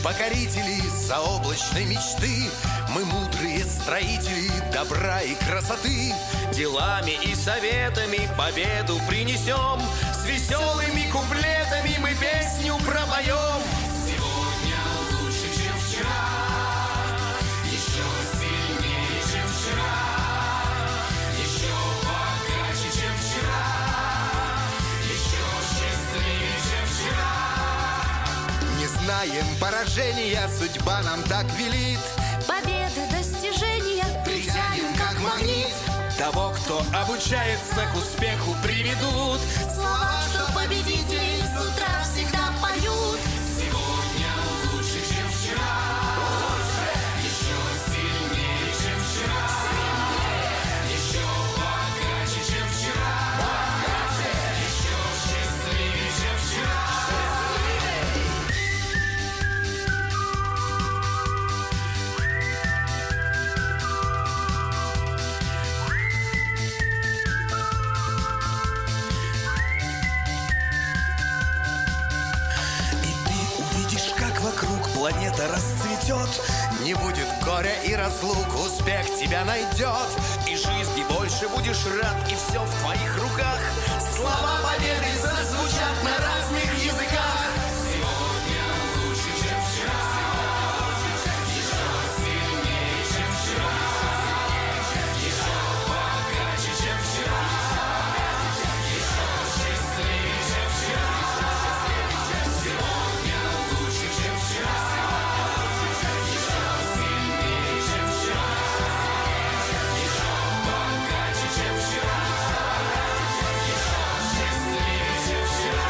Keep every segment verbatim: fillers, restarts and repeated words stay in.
покорители заоблачной мечты. Мы мудрые строители добра и красоты. Делами и советами победу принесем. С веселыми куплетами мы песню пропоем. Сегодня лучше, чем вчера, еще сильнее, чем вчера, еще богаче, чем вчера, еще счастливее, чем вчера. Не знаем поражения, судьба нам так велит. Победы, достижения Притянем как магнит. Того, кто обучается, к успеху приведут. слова, что победители с утра всегда поют. Сегодня лучше, чем вчера, еще сильнее, чем вчера, еще богаче, чем вчера, еще счастливее, чем вчера. Вокруг планета расцветет. Не будет горя и разлук, успех тебя найдет. И жизни больше будешь рад, и все в твоих руках. Слова победы зазвучат на разных языках. Сегодня лучше, чем вчера, еще сильнее, чем вчера, еще богаче, чем вчера, еще счастливее, чем вчера. Сегодня лучше, чем вчера, еще сильнее, чем вчера, еще богаче, чем вчера, еще счастливее, чем вчера.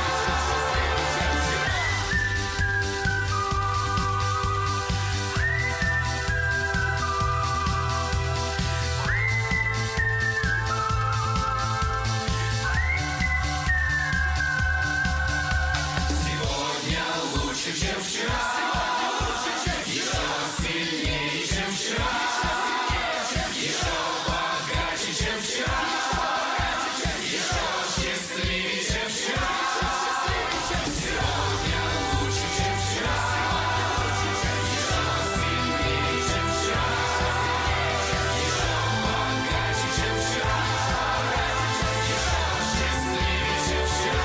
Сегодня лучше, чем вчера, еще сильнее, чем вчера, еще богаче, чем вчера, еще счастливее, чем вчера. Сегодня лучше, чем вчера, еще сильнее, чем вчера, еще богаче, чем вчера, еще счастливее, чем вчера.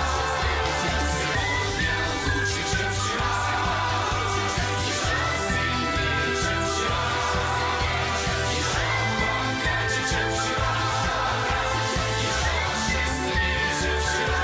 Сегодня лучше, чем вчера, еще сильнее, чем вчера, еще богаче, чем вчера, еще счастливее, чем вчера.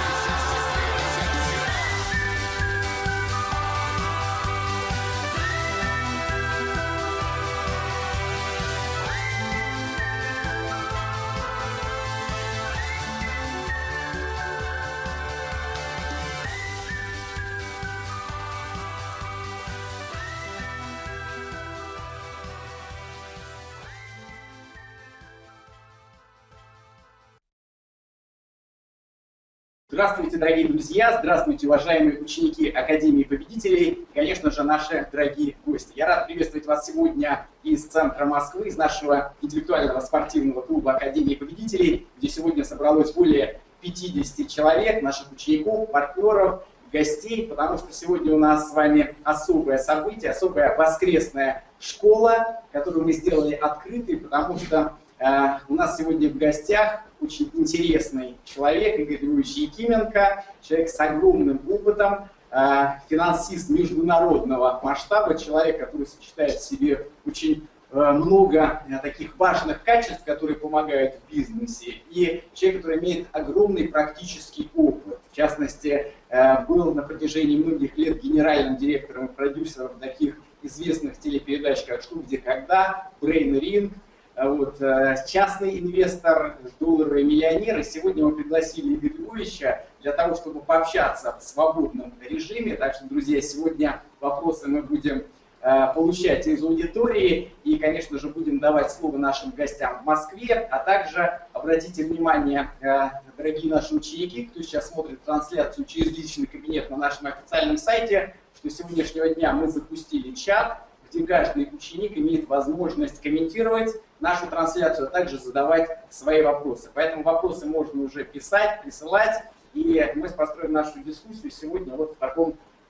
Здравствуйте, дорогие друзья, здравствуйте, уважаемые ученики Академии Победителей и, конечно же, наши дорогие гости. Я рад приветствовать вас сегодня из центра Москвы, из нашего интеллектуального спортивного клуба Академии Победителей, где сегодня собралось более пятидесяти человек, наших учеников, партнеров, гостей, потому что сегодня у нас с вами особое событие, особая воскресная школа, которую мы сделали открытой, потому что э, у нас сегодня в гостях очень интересный человек, Игорь Львович Якименко, человек с огромным опытом, э, финансист международного масштаба, человек, который сочетает в себе очень э, много э, таких важных качеств, которые помогают в бизнесе, и человек, который имеет огромный практический опыт. В частности, э, был на протяжении многих лет генеральным директором и продюсером таких известных телепередач, как «Что, где, когда», «Brain Ring», вот, частный инвестор, долларовый миллионер. И сегодня мы пригласили Игоря Львовича для того, чтобы пообщаться в свободном режиме. Так что, друзья, сегодня вопросы мы будем получать из аудитории. И, конечно же, будем давать слово нашим гостям в Москве. А также обратите внимание, дорогие наши ученики, кто сейчас смотрит трансляцию через личный кабинет на нашем официальном сайте, что с сегодняшнего дня мы запустили чат, где каждый ученик имеет возможность комментировать нашу трансляцию, а также задавать свои вопросы. Поэтому вопросы можно уже писать, присылать, и мы построим нашу дискуссию сегодня вот в таком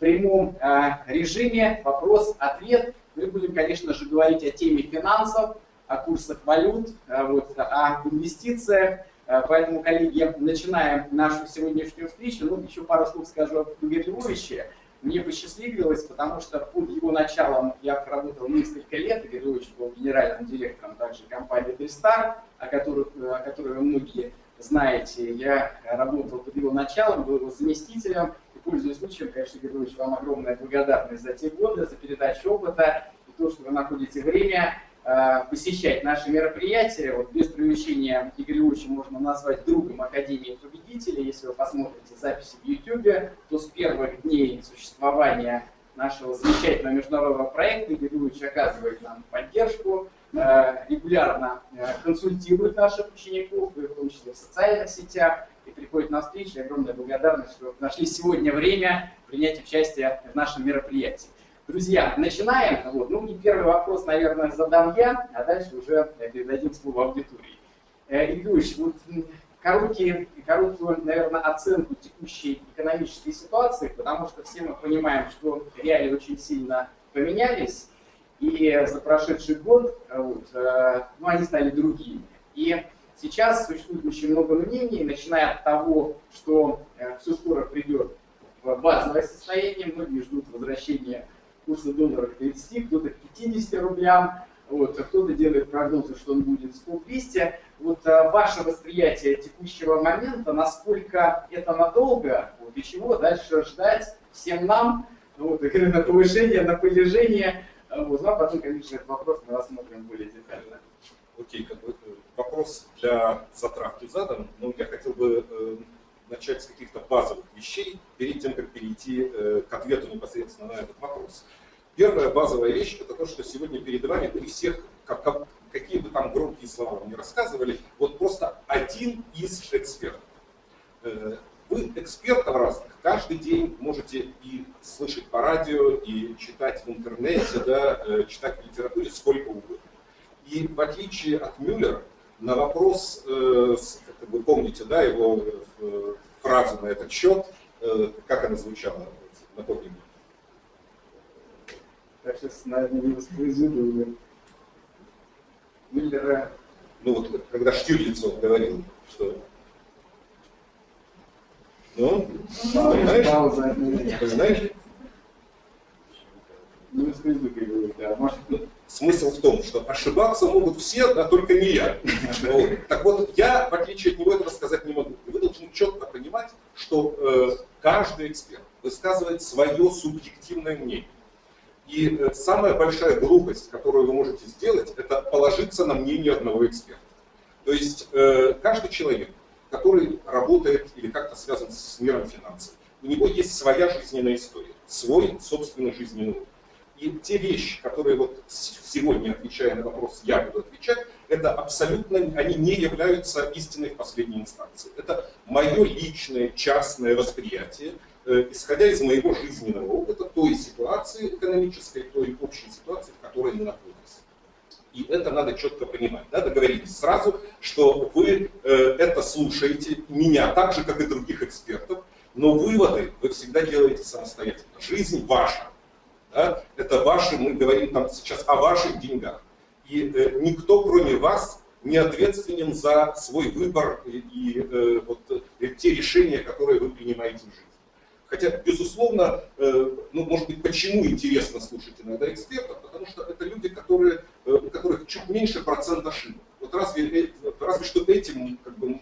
прямом режиме вопрос-ответ. Мы будем, конечно же, говорить о теме финансов, о курсах валют, вот, о инвестициях. Поэтому, коллеги, начинаем нашу сегодняшнюю встречу. Ну, еще пару слов скажу об Игоре Львовиче. Мне посчастливилось, потому что под его началом я проработал несколько лет. Игорь Львович был генеральным директором также компании Дельстар, о которой, о которой вы многие знаете. Я работал под его началом, был его заместителем. И, пользуясь случаем, конечно, Игорь Львович, вам огромная благодарность за те годы, за передачу опыта и то, что вы находите время посещать наши мероприятия. Вот без привлечения Игоря Львовича можно назвать другом Академии победителей. Если вы посмотрите записи в YouTube, то с первых дней существования нашего замечательного международного проекта Игорь Львович оказывает нам поддержку, регулярно консультирует наших учеников, в том числе в социальных сетях, и приходит на встречи. Огромная благодарность, что нашли сегодня время принять участие в нашем мероприятии. Друзья, начинаем. Вот. Ну и первый вопрос, наверное, задам я, а дальше уже передадим слово аудитории. Игорь Львович, вот короткие, короткую, наверное, оценку текущей экономической ситуации, потому что все мы понимаем, что реалии очень сильно поменялись, и за прошедший год вот, ну, они стали другими. И сейчас существует очень много мнений, начиная от того, что все скоро придет в базовое состояние, многие ждут возвращения курса доллара к тридцати, кто-то к пятидесяти рублям, вот, а кто-то делает прогнозы, что он будет сто двести. Вот а, ваше восприятие текущего момента, насколько это надолго, вот, и чего дальше ждать всем нам, вот, и на повышение, на понижение, вот, ну, а потом, конечно, этот вопрос мы рассмотрим более детально. Окей, как бы, вопрос для затравки задан, но я хотел бы э, начать с каких-то базовых вещей, перед тем, как перейти э, к ответу непосредственно на этот вопрос. Первая базовая вещь – это то, что сегодня перед вами при всех, как, как, какие бы там громкие слова вам не рассказывали, вот просто один из экспертов. Э, вы экспертов разных каждый день можете и слышать по радио, и читать в интернете, да, э, читать в литературе сколько угодно. И в отличие от Мюллера, на вопрос, э, как вы помните, да, его э, фразу на этот счет, э, как она звучала, напомню. Я сейчас, наверное, не воспроизведу Мюллера. Ну вот, когда Штирлиц говорил, что... Ну, знаешь? Знаешь? Не воспроизведу, да, может... Смысл в том, что ошибаться могут все, а только не я. Вот. Так вот, я, в отличие от него, этого сказать не могу. Вы должны четко понимать, что э, каждый эксперт высказывает свое субъективное мнение. И э, самая большая глупость, которую вы можете сделать, это положиться на мнение одного эксперта. То есть э, каждый человек, который работает или как-то связан с миром финансов, у него есть своя жизненная история, свой собственный жизненный опыт. И те вещи, которые вот сегодня, отвечая на вопрос, я буду отвечать, это абсолютно, они не являются истиной в последней инстанции. Это мое личное, частное восприятие, э, исходя из моего жизненного опыта, той ситуации экономической, той общей ситуации, в которой мы находимся. И это надо четко понимать. Надо говорить сразу, что вы э, это слушаете, меня так же, как и других экспертов, но выводы вы всегда делаете самостоятельно. Жизнь ваша. Да? Это ваши, мы говорим там сейчас о ваших деньгах. И э, никто, кроме вас, не ответственен за свой выбор и, и э, вот, э, те решения, которые вы принимаете в жизни. Хотя, безусловно, э, ну, может быть, почему интересно слушать иногда экспертов? Потому что это люди, которые, э, у которых чуть меньше процент ошибок. Вот разве, разве что этим как бы,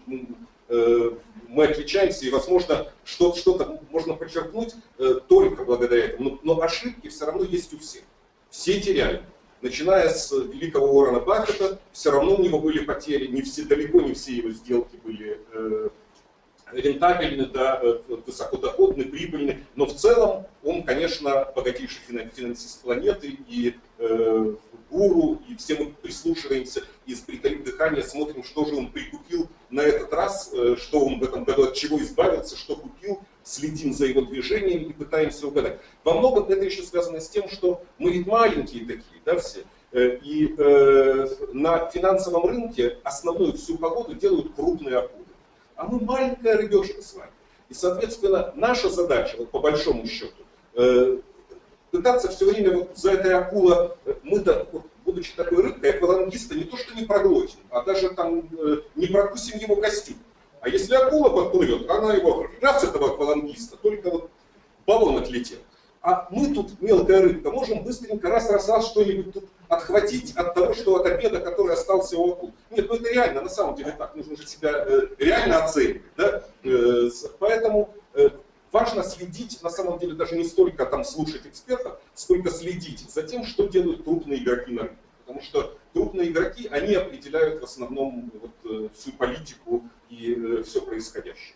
э, мы отличаемся, и, возможно, что-то можно подчеркнуть э, только благодаря этому. Но, но ошибки все равно есть у всех. Все теряют. Начиная с великого Уоррена Баффета, все равно у него были потери, не все, далеко не все его сделки были э, рентабельны, да, высокодоходны, прибыльны, но в целом он, конечно, богатейший финансист планеты, и э, гуру, и все мы прислушиваемся и с притаив дыхания смотрим, что же он прикупил на этот раз, э, что он в этом году, от чего избавился, что купил, следим за его движением и пытаемся угадать. Во многом это еще связано с тем, что мы ведь маленькие такие, да, все, э, и э, на финансовом рынке основную всю погоду делают крупные акулы. А мы маленькая рыбешка с вами. И, соответственно, наша задача, вот по большому счету, пытаться все время вот за этой акула, мы-то, вот, будучи такой рыбкой, аквалангиста не то что не проглотим, а даже там не прокусим его костюм. А если акула подплывет, она его раз этого аквалангиста, только вот баллон отлетел. А мы тут, мелкая рыбка, можем быстренько раз-раз-раз что-нибудь тут отхватить от того, что от обеда, который остался у акул. Нет, ну это реально, на самом деле так, нужно же себя э, реально оценивать. Да? Э, поэтому э, важно следить, на самом деле, даже не столько там слушать экспертов, сколько следить за тем, что делают крупные игроки на рынке. Потому что крупные игроки, они определяют в основном вот, всю политику и э, все происходящее.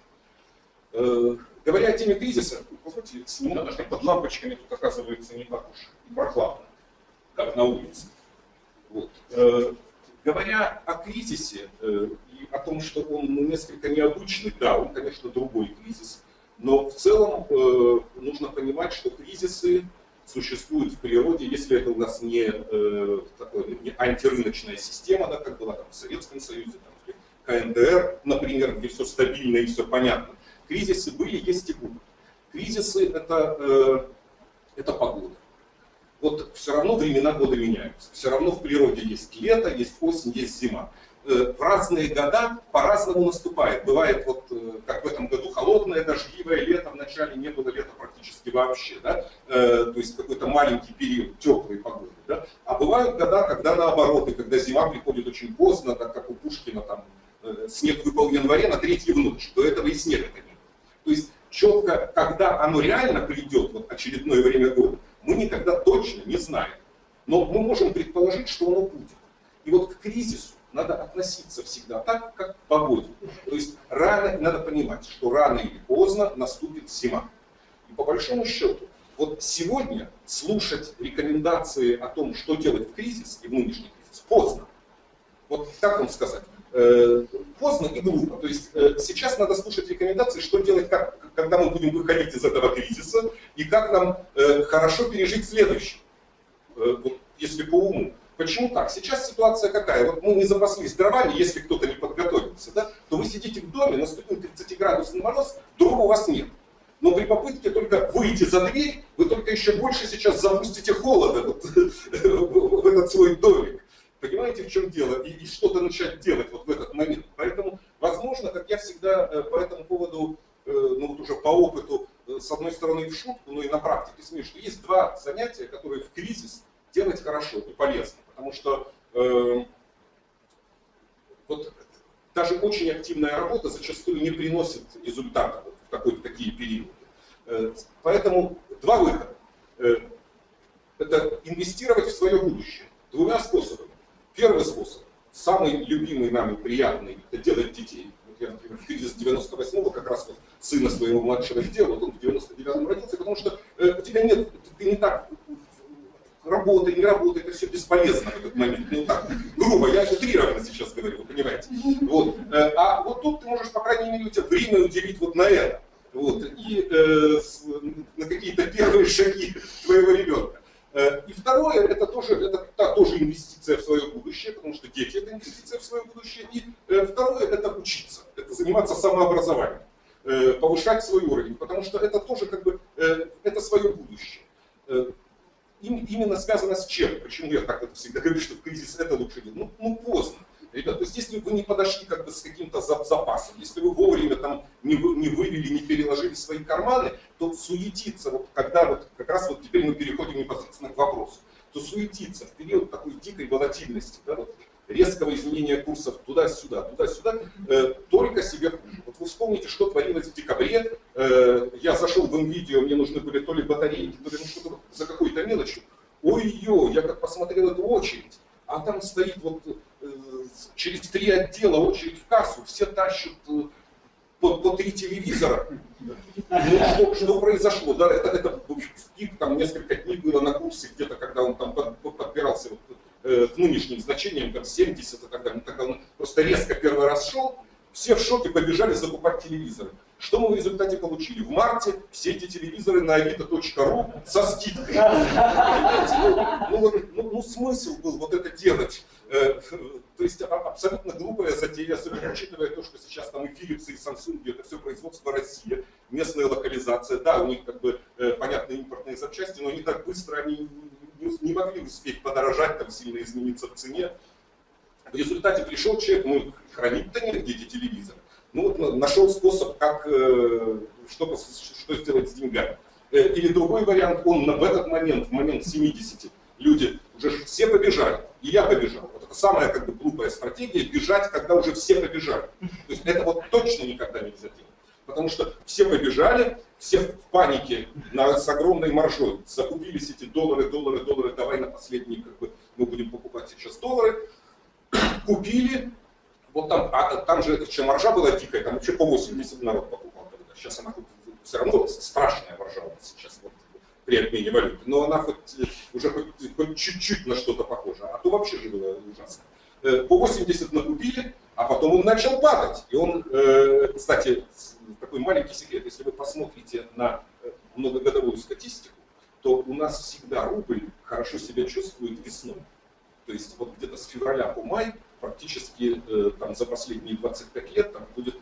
Э, говоря о теме кризиса, позвольте, сниму, даже под лампочками тут оказывается не так уж и прохладно, как на улице. Вот. Э, говоря о кризисе э, и о том, что он ну, несколько необычный, да, он, конечно, другой кризис, но в целом э, нужно понимать, что кризисы существуют в природе, если это у нас не, э, такое, не антирыночная система, да, как была там, в Советском Союзе, там, ка эн дэ эр, например, где все стабильно и все понятно. Кризисы были, есть и будут. Кризисы это, э, это погода. Вот все равно времена года меняются. Все равно в природе есть лето, есть осень, есть зима. В разные года по-разному наступает. Бывает, вот, как в этом году, холодное, дождливое лето, в начале не было лета практически вообще, да? э, то есть какой-то маленький период теплой погоды. Да? А бывают года, когда наоборот, и когда зима приходит очень поздно, так как у Пушкина там э, снег выпал в январе на третью ночь, до этого и снега-то нет. То есть четко, когда оно реально придет, вот очередное время года, мы никогда точно не знаем. Но мы можем предположить, что оно будет. И вот к кризису надо относиться всегда так, как к погоде. То есть рано, надо понимать, что рано или поздно наступит зима. И по большому счету, вот сегодня слушать рекомендации о том, что делать в кризис и в нынешний кризис, поздно. Вот как вам сказать? Э, поздно и глупо. То есть э, сейчас надо слушать рекомендации, что делать, как, когда мы будем выходить из этого кризиса, и как нам э, хорошо пережить следующий, э, вот, если по уму. Почему так? Сейчас ситуация какая? Вот мы не запаслись дровами, если кто-то не подготовился, да, то вы сидите в доме, наступил тридцатиградусный мороз, дров у вас нет. Но при попытке только выйти за дверь, вы только еще больше сейчас запустите холода вот, в этот свой домик. Понимаете, в чем дело? И, и что-то начать делать вот в этот момент. Поэтому, возможно, как я всегда по этому поводу, ну вот уже по опыту, с одной стороны в шутку, но и на практике смею, что есть два занятия, которые в кризис делать хорошо и полезно. Потому что э, вот, даже очень активная работа зачастую не приносит результата в такой, такие периоды. Э, поэтому два выхода. Э, это инвестировать в свое будущее двумя способами. Первый способ, самый любимый нам и приятный, это делать детей. Вот я, например, в кризис девяносто восьмого как раз вот сына своего младшего сделал, вот он в девяносто девятом родился, потому что э, у тебя нет, ты не так работай, не работай, это все бесполезно в этот момент. Ну так, грубо, я утрированно сейчас говорю, вы понимаете. Вот. А вот тут ты можешь, по крайней мере, у тебя время уделить вот на это. Вот. И э, с, на какие-то первые шаги твоего ребенка. И второе, это тоже, это та, тоже инвестиция в свое будущее, потому что дети это инвестиция в свое будущее. И э, второе, это учиться, это заниматься самообразованием, э, повышать свой уровень, потому что это тоже как бы, э, это свое будущее. Э, Именно связано с чем? Почему я так это всегда говорю, что в кризис это лучше делать? Ну, ну поздно. Ребят, то есть если вы не подошли как бы с каким-то запасом, если вы вовремя там не, вы, не вывели, не переложили свои карманы, то суетиться, вот когда вот как раз вот теперь мы переходим непосредственно к вопросу, то суетиться в период такой дикой волатильности, да, вот, резкого изменения курсов туда-сюда, туда-сюда, э, только себе хуже. Вот вы вспомните, что творилось в декабре. Э, я зашел в NVIDIA, мне нужны были то ли батарейки, то ли ну, что-то за какой-то мелочью. Ой-ё, я как посмотрел эту очередь, а там стоит вот э, через три отдела очередь в кассу, все тащат э, по, по три телевизора. Ну, что, что произошло? Да, это, это пик, там несколько дней было на курсе, где-то, когда он там под, подбирался вот, э, к нынешним значениям, как семьдесят и так далее. Тогда он просто резко первый раз шел, все в шоке побежали закупать телевизоры. Что мы в результате получили? В марте все эти телевизоры на авито точка ру со скидкой. Ну, ну, ну, ну смысл был вот это делать. Э, то есть абсолютно глупая затея, особенно учитывая то, что сейчас там и Philips, и Samsung, это все производство России, местная локализация, да, у них как бы э, понятные импортные запчасти, но они так быстро они не, не могли успеть подорожать, там сильно измениться в цене. В результате пришел человек, ну хранить-то негде эти телевизоры. Ну вот нашел способ, как, э, что, что сделать с деньгами. Э, или другой вариант, он в этот момент, в момент семидесяти, люди уже все побежали, и я побежал. Вот это самая как бы глупая стратегия, бежать, когда уже все побежали. То есть это вот точно никогда нельзя делать. Потому что все побежали, все в панике на, с огромной маржой. Закупились эти доллары, доллары, доллары, давай на последние, как бы, мы будем покупать сейчас доллары. Купили, вот там, а, там же чем маржа была дикая, там вообще по восемьдесят народ покупал. Тогда. Сейчас она все равно страшная маржа у нас сейчас. Вот. При обмене валюты, но она хоть, уже хоть, хоть чуть-чуть на что-то похожа, а то вообще же было ужасно. По восемьдесят накупили, а потом он начал падать. И он, кстати, такой маленький секрет, если вы посмотрите на многогодовую статистику, то у нас всегда рубль хорошо себя чувствует весной. То есть вот где-то с февраля по май практически там, за последние двадцать пять лет там будет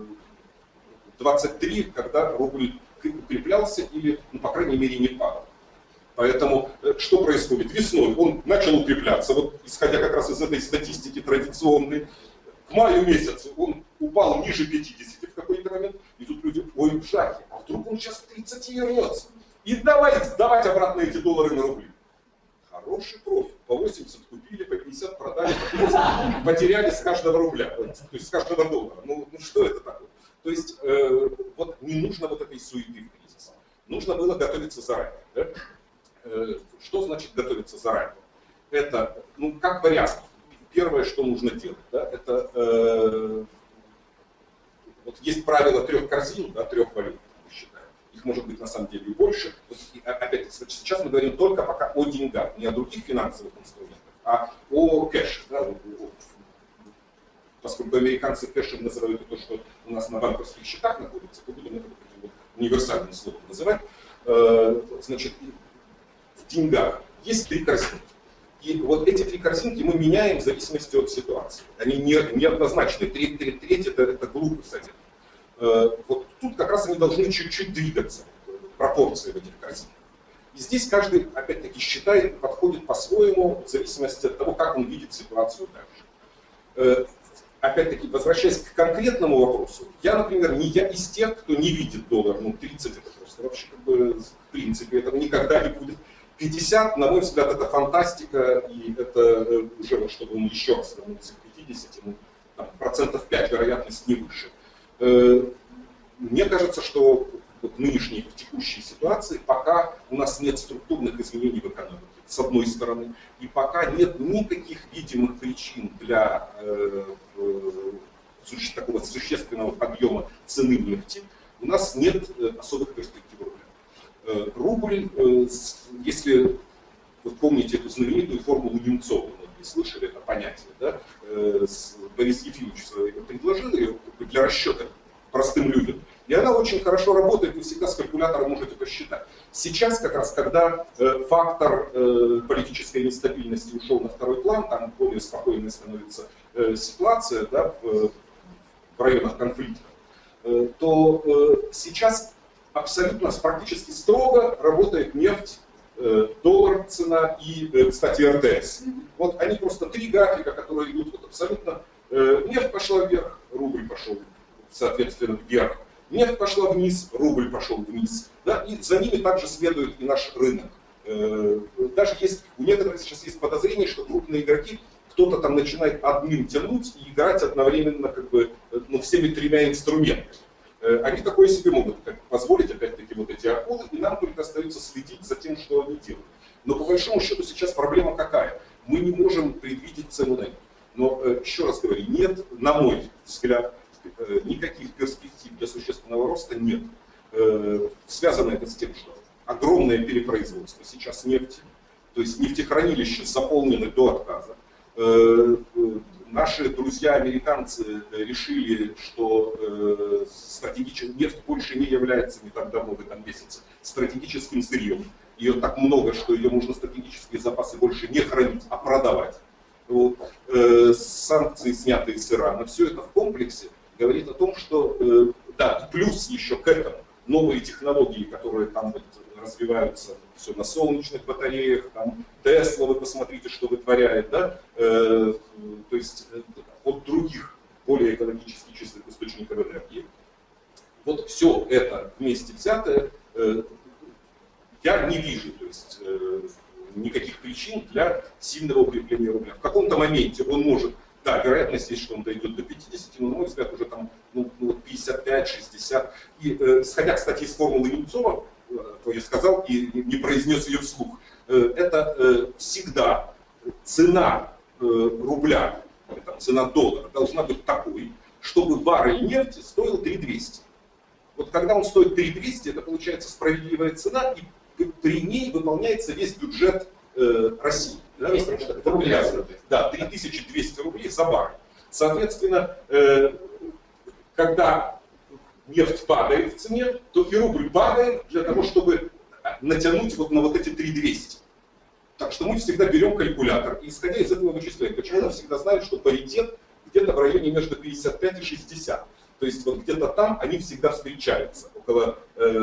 двадцать три, когда рубль укреплялся или, ну, по крайней мере, не падал. Поэтому что происходит? Весной он начал укрепляться, вот исходя как раз из этой статистики традиционной, к маю месяцу он упал ниже пятидесяти в какой-то момент, и тут люди, ой, в жахе, а вдруг он сейчас к тридцати вернется? И давай сдавать обратно эти доллары на рубли. Хороший профит. По восемьдесят купили, по пятьдесят продали, по тридцать потеряли с каждого рубля, то есть с каждого доллара. Ну, ну что это такое? То есть э, вот не нужно вот этой суеты в кризис. Нужно было готовиться заранее. Да? Э, что значит готовиться заранее? Это, ну, как вариант. Первое, что нужно делать, да, это э, вот есть правило трех корзин, да, трех валют, мы считаем. Их может быть на самом деле и больше. Вот, и, опять, сейчас мы говорим только пока о деньгах, не о других финансовых инструментах, а о кэше. Да, поскольку американцы кэшем называют то, что у нас на банковских счетах находится, то будем это вот универсальным словом называть. Значит, в деньгах есть три корзинки. И вот эти три корзинки мы меняем в зависимости от ситуации. Они не, неоднозначны. Треть, треть, треть это, это глупость. Вот тут как раз они должны чуть-чуть двигаться, пропорции в этих корзинках. И здесь каждый, опять-таки, считает, подходит по-своему, в зависимости от того, как он видит ситуацию дальше. Опять-таки, возвращаясь к конкретному вопросу, я, например, не я из тех, кто не видит доллар, ну тридцать это просто вообще как бы в принципе этого никогда не будет. пятьдесят, на мой взгляд, это фантастика, и это уже, чтобы он еще раз вернулся к пятидесяти, ну, там, процентов пять вероятность не выше. Мне кажется, что в нынешней, в текущей ситуации пока у нас нет структурных изменений в экономике, с одной стороны, и пока нет никаких видимых причин для э, э, такого существенного подъема цены нефти, у нас нет э, особых перспектив рубля. Э, рубль, э, если вы помните эту знаменитую формулу Немцова, многие слышали это понятие, да? э, Борис Ефимович его предложил ее для расчета простым людям. И она очень хорошо работает, вы всегда с калькулятором можете посчитать. Сейчас как раз, когда э, фактор э, политической нестабильности ушел на второй план, там более спокойной становится э, ситуация, да, в, в районах конфликта, э, то э, сейчас абсолютно практически строго работает нефть, э, доллар цена и, э, кстати, эр тэ эс. Вот они просто три графика, которые идут вот абсолютно. Э, нефть пошла вверх, рубль пошел, соответственно, вверх. Нефть пошла вниз, рубль пошел вниз. Да, и за ними также следует и наш рынок. Даже есть, у некоторых сейчас есть подозрение, что крупные игроки, кто-то там начинает одним тянуть и играть одновременно как бы, ну, всеми тремя инструментами. Они такое себе могут позволить, опять-таки, вот эти акулы, и нам только остается следить за тем, что они делают. Но по большому счету сейчас проблема какая? Мы не можем предвидеть цену на нефть. Но, еще раз говорю, нет, на мой взгляд, никаких перспектив для существенного роста нет. Связано это с тем, что огромное перепроизводство сейчас нефти, то есть нефтехранилища заполнены до отказа. Наши друзья-американцы решили, что стратегически нефть больше не является, не так давно, в этом месяце, стратегическим сырьем. Ее так много, что ее можно стратегические запасы больше не хранить, а продавать. вот, э, санкции, снятые с Ирана, все это в комплексе говорит о том, что, э, да, плюс еще к этому новые технологии, которые там вот развиваются, все на солнечных батареях, там Тесла, вы посмотрите, что вытворяет, да, э, то есть э, от других более экологически чистых источников энергии. Вот все это вместе взятое, э, я не вижу, то есть э, никаких причин для сильного укрепления рубля. В каком-то моменте он может, да, вероятность есть, что он дойдет до пятидесяти, но, на мой взгляд, уже там ну, пятьдесят пять — шестьдесят. И, э, сходя, кстати, из формулы Немцова, э, то я сказал и не произнес ее вслух, э, это э, всегда цена э, рубля, это, цена доллара должна быть такой, чтобы баррель нефти стоил три тысячи двести. Вот когда он стоит три тысячи двести, это получается справедливая цена, и при ней выполняется весь бюджет э, России. Да, это рубля, да, три тысячи двести рублей за баррель. Соответственно, э, когда нефть падает в цене, то и рубль падает для того, чтобы натянуть вот на вот эти три тысячи двести. Так что мы всегда берем калькулятор и, исходя из этого, вычисляем. Почему мы всегда знаем, что паритет где-то в районе между пятьдесят пять и шестьдесят. То есть вот где-то там они всегда встречаются. Около, э,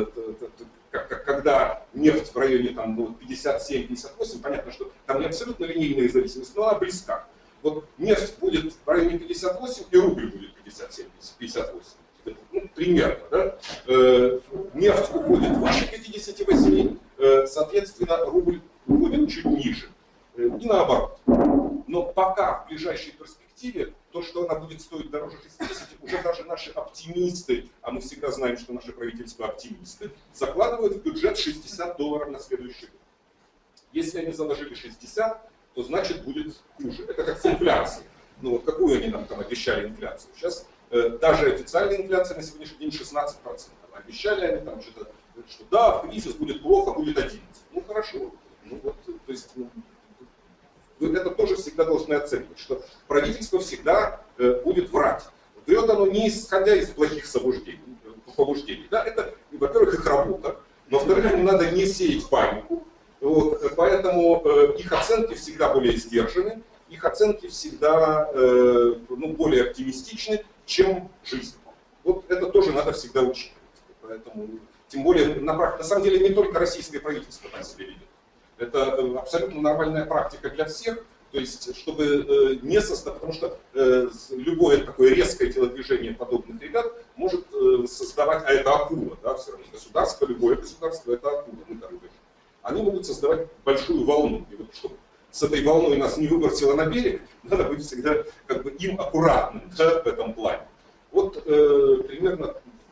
когда нефть в районе там, ну, пятьдесят семь — пятьдесят восемь, понятно, что там не абсолютно линейная зависимость, но она близка. Вот нефть будет в районе пятьдесят восемь, и рубль будет пятьдесят семь — пятьдесят восемь. Ну, примерно. Да? Э, нефть уходит выше пятидесяти восьми, э, соответственно, рубль уходит чуть ниже. Э, и наоборот. Но пока в ближайшей перспективе то, что она будет стоить дороже шестидесяти, уже даже наши оптимисты, а мы всегда знаем, что наше правительство оптимисты, закладывают в бюджет шестьдесят долларов на следующий год. Если они заложили шестьдесят, то значит будет хуже. Это как с инфляцией. Ну вот какую они нам там обещали инфляцию? Сейчас э, даже официальная инфляция на сегодняшний день шестнадцать процентов. Обещали они там что-то, что да, в кризис будет плохо, будет одиннадцать. Ну хорошо. Ну вот, то есть, ну, вы это тоже всегда должны оценивать, что правительство всегда э, будет врать. Врет оно не исходя из плохих побуждений, побуждений. Да, это, во-первых, их работа, во-вторых, им надо не сеять панику. Вот, поэтому э, их оценки всегда более сдержаны, их оценки всегда э, ну, более оптимистичны, чем жизнь. Вот это тоже надо всегда учитывать. Поэтому, тем более, на, на самом деле, не только российское правительство так себя ведет. Это абсолютно нормальная практика для всех, то есть, чтобы э, не создавать, потому что э, любое такое резкое телодвижение подобных ребят может э, создавать, а это акула, да, все равно государство, любое государство это акула, мы там говорим. Они могут создавать большую волну, и вот чтобы с этой волной нас не выбросило на берег, надо быть всегда как бы им аккуратным, да, в этом плане. Вот э, примерно.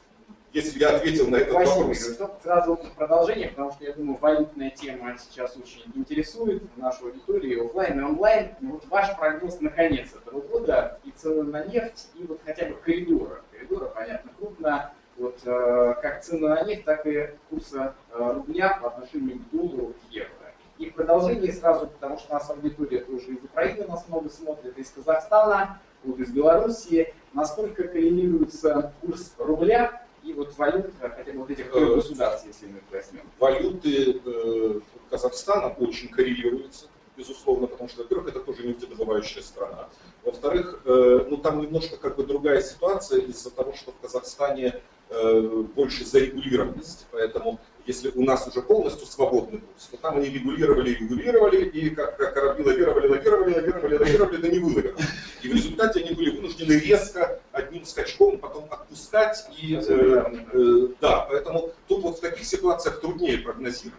Если я ответил на этот Спасибо, вопрос. Игорь. Сразу продолжение, потому что я думаю, валютная тема сейчас очень интересует нашу аудиторию, и офлайн, и онлайн. И вот ваш прогноз на конец этого года и цены на нефть, и вот хотя бы коридора. Коридора, понятно, крупно. Вот э, как цены на нефть, так и курса э, рубля по отношению к доллару и евро. И в продолжении сразу, потому что у нас аудитория тоже из Украины нас много смотрит, из Казахстана, вот из Белоруссии. Насколько коррелируется курс рубля и вот валют, хотя бы вот этих трех государств, если мы их возьмем? Валюты э, Казахстана очень коррелируются, безусловно, потому что, во-первых, это тоже нефтедобывающая страна. Во-вторых, э, ну там немножко как бы другая ситуация из-за того, что в Казахстане э, больше зарегулированности, поэтому если у нас уже полностью свободный курс, то там они регулировали и регулировали, и как, как корабли лавировали, лавировали, лавировали, лавировали, да не выловили. И в результате они были вынуждены резко одним скачком потом отпускать. И, э, э, да, поэтому тут вот в таких ситуациях труднее прогнозировать.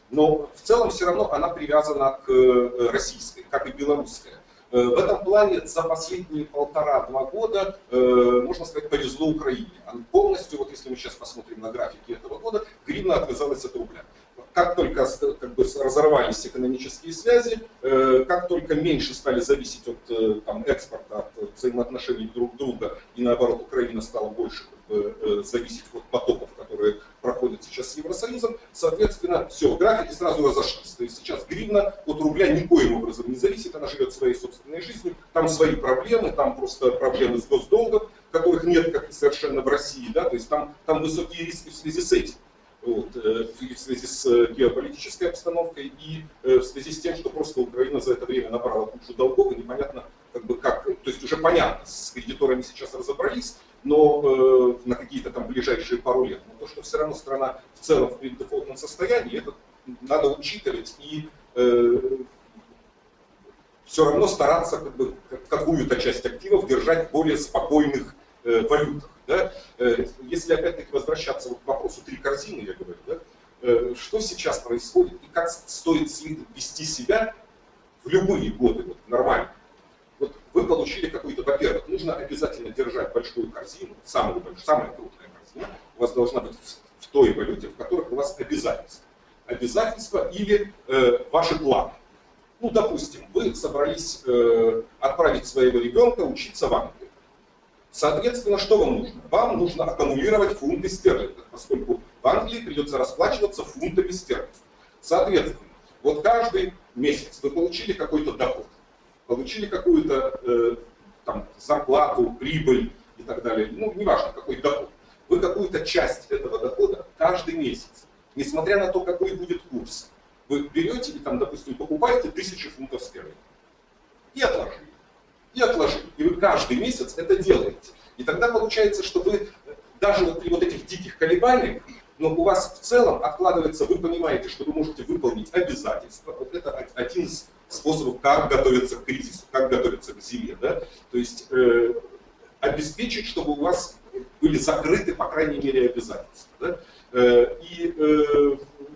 Но в целом все равно она привязана к э, российской, как и белорусская. Э, в этом плане за последние полтора-два года, э, можно сказать, повезло Украине. Она полностью, вот если мы сейчас посмотрим на графики этого года, гривна отвязалась от рубля. Как только как бы, разорвались экономические связи, э, как только меньше стали зависеть от э, там, экспорта, от взаимоотношений друг друга, и наоборот Украина стала больше как бы, э, зависеть от потоков, которые проходят сейчас с Евросоюзом, соответственно, все, графики сразу разошлись. То есть сейчас гривна от рубля никоим образом не зависит, она живет своей собственной жизнью, там свои проблемы, там просто проблемы с госдолгом, которых нет как совершенно в России, да, то есть там, там высокие риски в связи с этим. Вот, и в связи с геополитической обстановкой, и в связи с тем, что просто Украина за это время набрала кучу долгов, и непонятно, как бы, как, то есть уже понятно, с кредиторами сейчас разобрались, но э, на какие-то там ближайшие пару лет. Но то, что все равно страна в целом в преддефолтном состоянии, это надо учитывать и э, все равно стараться как бы, какую-то часть активов держать в более спокойных э, валютах. Да? Э, если опять-таки возвращаться вот к вопросу три корзины, я говорю, да? э, что сейчас происходит и как стоит вести себя в любые годы, вот, нормально. Вот вы получили какую-то, во-первых, нужно обязательно держать большую корзину, самую большую, самая крупная корзина, у вас должна быть в, в той валюте, в которых у вас обязательства. Обязательства или э, ваши планы. Ну, допустим, вы собрались э, отправить своего ребенка учиться в Англию. Соответственно, что вам нужно? Вам нужно аккумулировать фунты стерлингов, поскольку в Англии придется расплачиваться фунтами стерлингов. Соответственно, вот каждый месяц вы получили какой-то доход. Получили какую-то э, там, зарплату, прибыль и так далее, ну, неважно, какой доход. Вы какую-то часть этого дохода каждый месяц, несмотря на то, какой будет курс, вы берете и, там, допустим, покупаете тысячу фунтов стерлингов и отложили. И отложили. И вы каждый месяц это делаете. И тогда получается, что вы даже вот при вот этих диких колебаниях, но у вас в целом откладывается, вы понимаете, что вы можете выполнить обязательства. Вот это один из способов, как готовиться к кризису, как готовиться к зиме. Да? То есть э, обеспечить, чтобы у вас были закрыты, по крайней мере, обязательства. Да? Э, и э,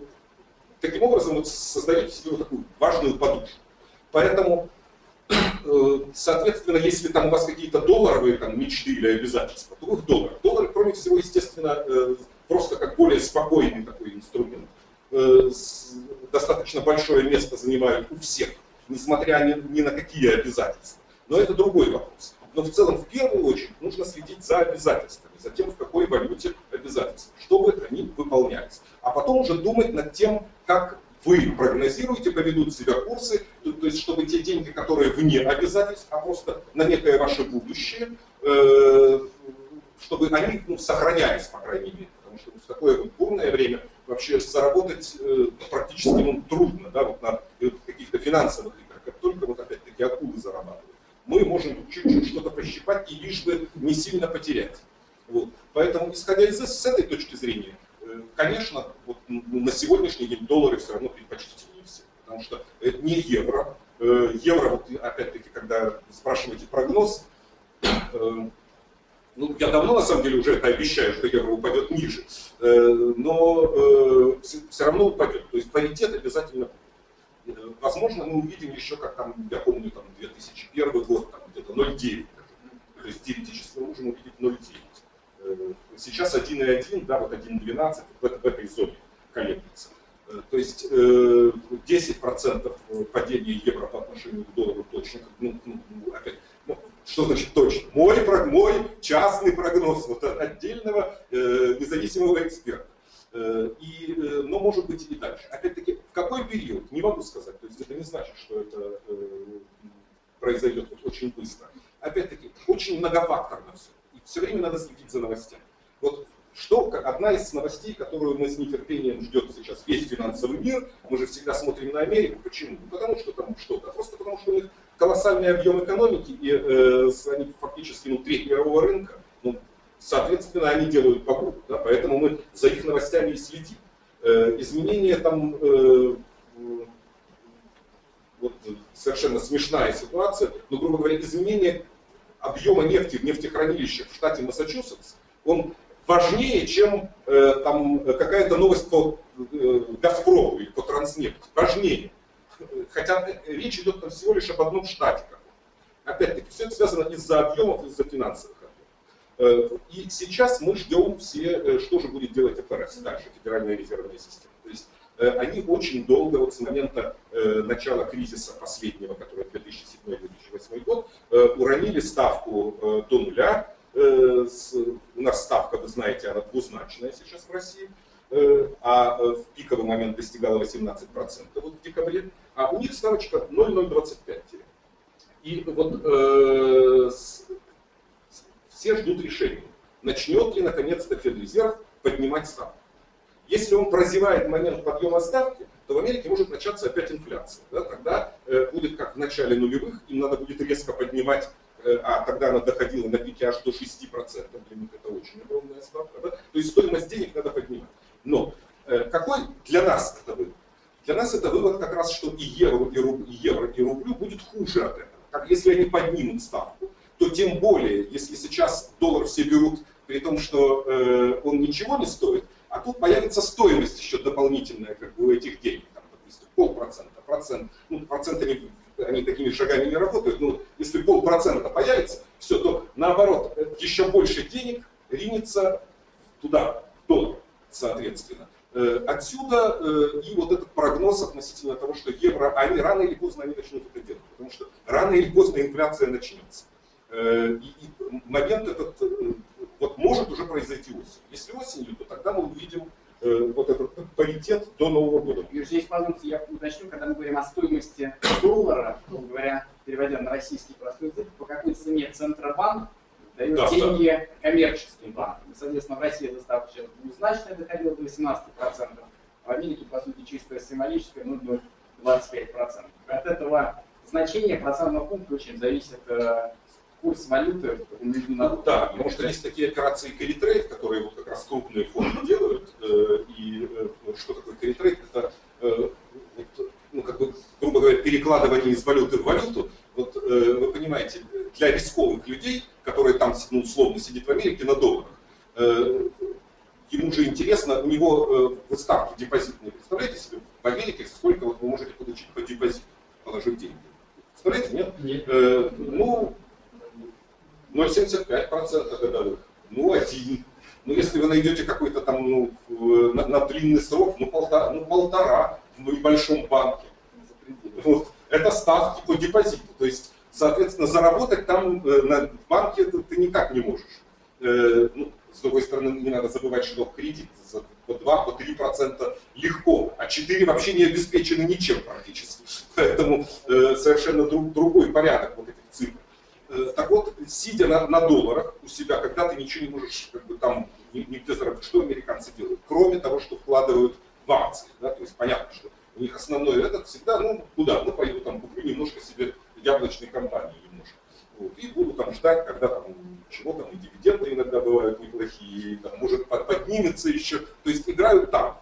таким образом вы создаете себе вот такую важную подушку. Поэтому, э, соответственно, если там у вас какие-то долларовые там, мечты или обязательства, то вы в долларах. Доллары, кроме всего, естественно, э, просто как более спокойный такой инструмент. Э, с, достаточно большое место занимают у всех, несмотря ни, ни на какие обязательства. Но это другой вопрос. Но в целом, в первую очередь, нужно следить за обязательствами, за тем, в какой валюте обязательства, чтобы они выполнялись. А потом уже думать над тем, как вы прогнозируете, поведут себя курсы, то, то есть чтобы те деньги, которые вне обязательств, а просто на некое ваше будущее, э, чтобы они ну, сохранялись, по крайней мере. Потому что в такое вот бурное время вообще заработать э, практически ну, трудно, да, вот на каких-то финансовых играх. Как только вот опять-таки акулы зарабатывают, мы можем чуть-чуть что-то пощипать и лишь бы не сильно потерять. Вот. Поэтому, исходя из с этой точки зрения, э, конечно, вот, на сегодняшний день доллары все равно предпочтительнее всего. Потому что это не евро. Э, евро, вот, опять-таки, когда спрашиваете прогноз, э, ну, я давно, на самом деле, уже это обещаю, что евро упадет ниже, но все равно упадет. То есть паритет обязательно будет. Возможно, мы увидим еще, как там, я помню, там, две тысячи первый год, там, где-то ноль целых девять десятых. То есть теоретически мы можем увидеть ноль целых девять десятых. Сейчас один целых один, да, вот один целых двенадцать, в, в этой зоне колеблется. То есть десять процентов падения евро по отношению к доллару точно, ну, ну, опять, ну, что значит точно? Мой, мой частный прогноз вот, отдельного э, независимого эксперта. Э, и, э, но может быть и дальше. Опять-таки, в какой период? Не могу сказать. То есть это не значит, что это э, произойдет вот очень быстро. Опять-таки, очень многофакторно все. И все время надо следить за новостями. Вот что, одна из новостей, которую мы с нетерпением ждет сейчас весь финансовый мир, мы же всегда смотрим на Америку. Почему? Ну, потому что там что-то. Просто потому что у них колоссальный объем экономики, и э, они фактически ну, треть мирового рынка, ну, соответственно, они делают покупку, да, поэтому мы за их новостями и следим. Э, изменения там, э, вот, совершенно смешная ситуация, но, грубо говоря, изменение объема нефти в нефтехранилищах в штате Массачусетс, он важнее, чем э, там какая-то новость по э, Газпрому или по Транснефти, важнее. Хотя речь идет там всего лишь об одном штате. Опять-таки, все это связано из-за объемов, из-за финансовых объемов. И сейчас мы ждем все, что же будет делать эф эр эс дальше, Федеральная резервная система. То есть они очень долго, вот с момента начала кризиса последнего, который две тысячи седьмой — две тысячи восьмой год, уронили ставку до нуля. У нас ставка, вы знаете, она двузначная сейчас в России. А в пиковый момент достигала восемнадцать процентов вот в декабре, а у них ставочка ноль целых ноль двадцать пять. И вот э, с, все ждут решения, начнет ли наконец-то Федрезерв поднимать ставку. Если он прозевает момент подъема ставки, то в Америке может начаться опять инфляция. Да? Тогда э, будет как в начале нулевых, им надо будет резко поднимать, э, а тогда она доходила на пике аж до шести процентов, для них это очень огромная ставка. Да? То есть стоимость денег надо поднимать. Но э, какой для нас это вывод? Для нас это вывод как раз, что и евро, и, руб, и евро, и рублю будет хуже от этого. Как если они поднимут ставку, то тем более, если сейчас доллар все берут, при том, что э, он ничего не стоит, а тут появится стоимость еще дополнительная как бы, у этих денег, там, допустим, полпроцента, процент, ну, процентами они такими шагами не работают, но если полпроцента появится, все, то наоборот, еще больше денег ринется туда, в доллар, соответственно. Отсюда и вот этот прогноз относительно того, что евро, они рано или поздно они начнут это делать, потому что рано или поздно инфляция начнется. И, и момент этот вот может уже произойти осенью. Если осенью, то тогда мы увидим э, вот этот паритет до Нового года. И здесь, позвольте, я уточню, когда мы говорим о стоимости доллара, грубо говоря, переводя на российский простой язык, по какой цене Центробанк дает да, деньги да. коммерческим банкам. И, соответственно, в России это ставка сейчас двузначная, доходила до восемнадцати процентов, а в Америке, по сути, чисто символическая, ну, до двадцати пяти процентов. От этого значения процентного пункта очень зависит э, курс валюты. Ну, да, потому что есть такие операции carry-trade, которые вот как раз крупные фонды делают. Э, и э, что такое carry-trade? Это, э, вот, ну, как бы, грубо говоря, перекладывание из валюты в валюту. Вот, э, вы понимаете, для рисковых людей, которые там, ну, условно сидят в Америке на долларах, э, ему же интересно, у него э, ставки депозитные. Представляете себе, в Америке сколько вот вы можете получить по депозиту, положив деньги? Представляете, нет? Нет. Э, ну, ноль целых семьдесят пять сотых процента годовых, ну, один. Ну, если вы найдете какой-то там, ну, на, на длинный срок, ну, полтора, ну, полтора в небольшом банке. Вот. Это ставки по депозиту. То есть, соответственно, заработать там э, на банке это ты никак не можешь. Э, ну, с другой стороны, не надо забывать, что кредит за по два, по три процента легко, а четыре вообще не обеспечены ничем практически. Поэтому э, совершенно друг, другой порядок вот этих цифр. Э, так вот, сидя на, на долларах у себя, когда ты ничего не можешь как бы, там нигде заработать, что американцы делают? Кроме того, что вкладывают в акции. Да? То есть понятно, что у них основной этот всегда, ну куда? Ну пойду там куплю немножко себе яблочной компании немножко. Вот, и буду там ждать, когда там чего там, и дивиденды иногда бывают неплохие, и, там, может поднимется еще. То есть играют там.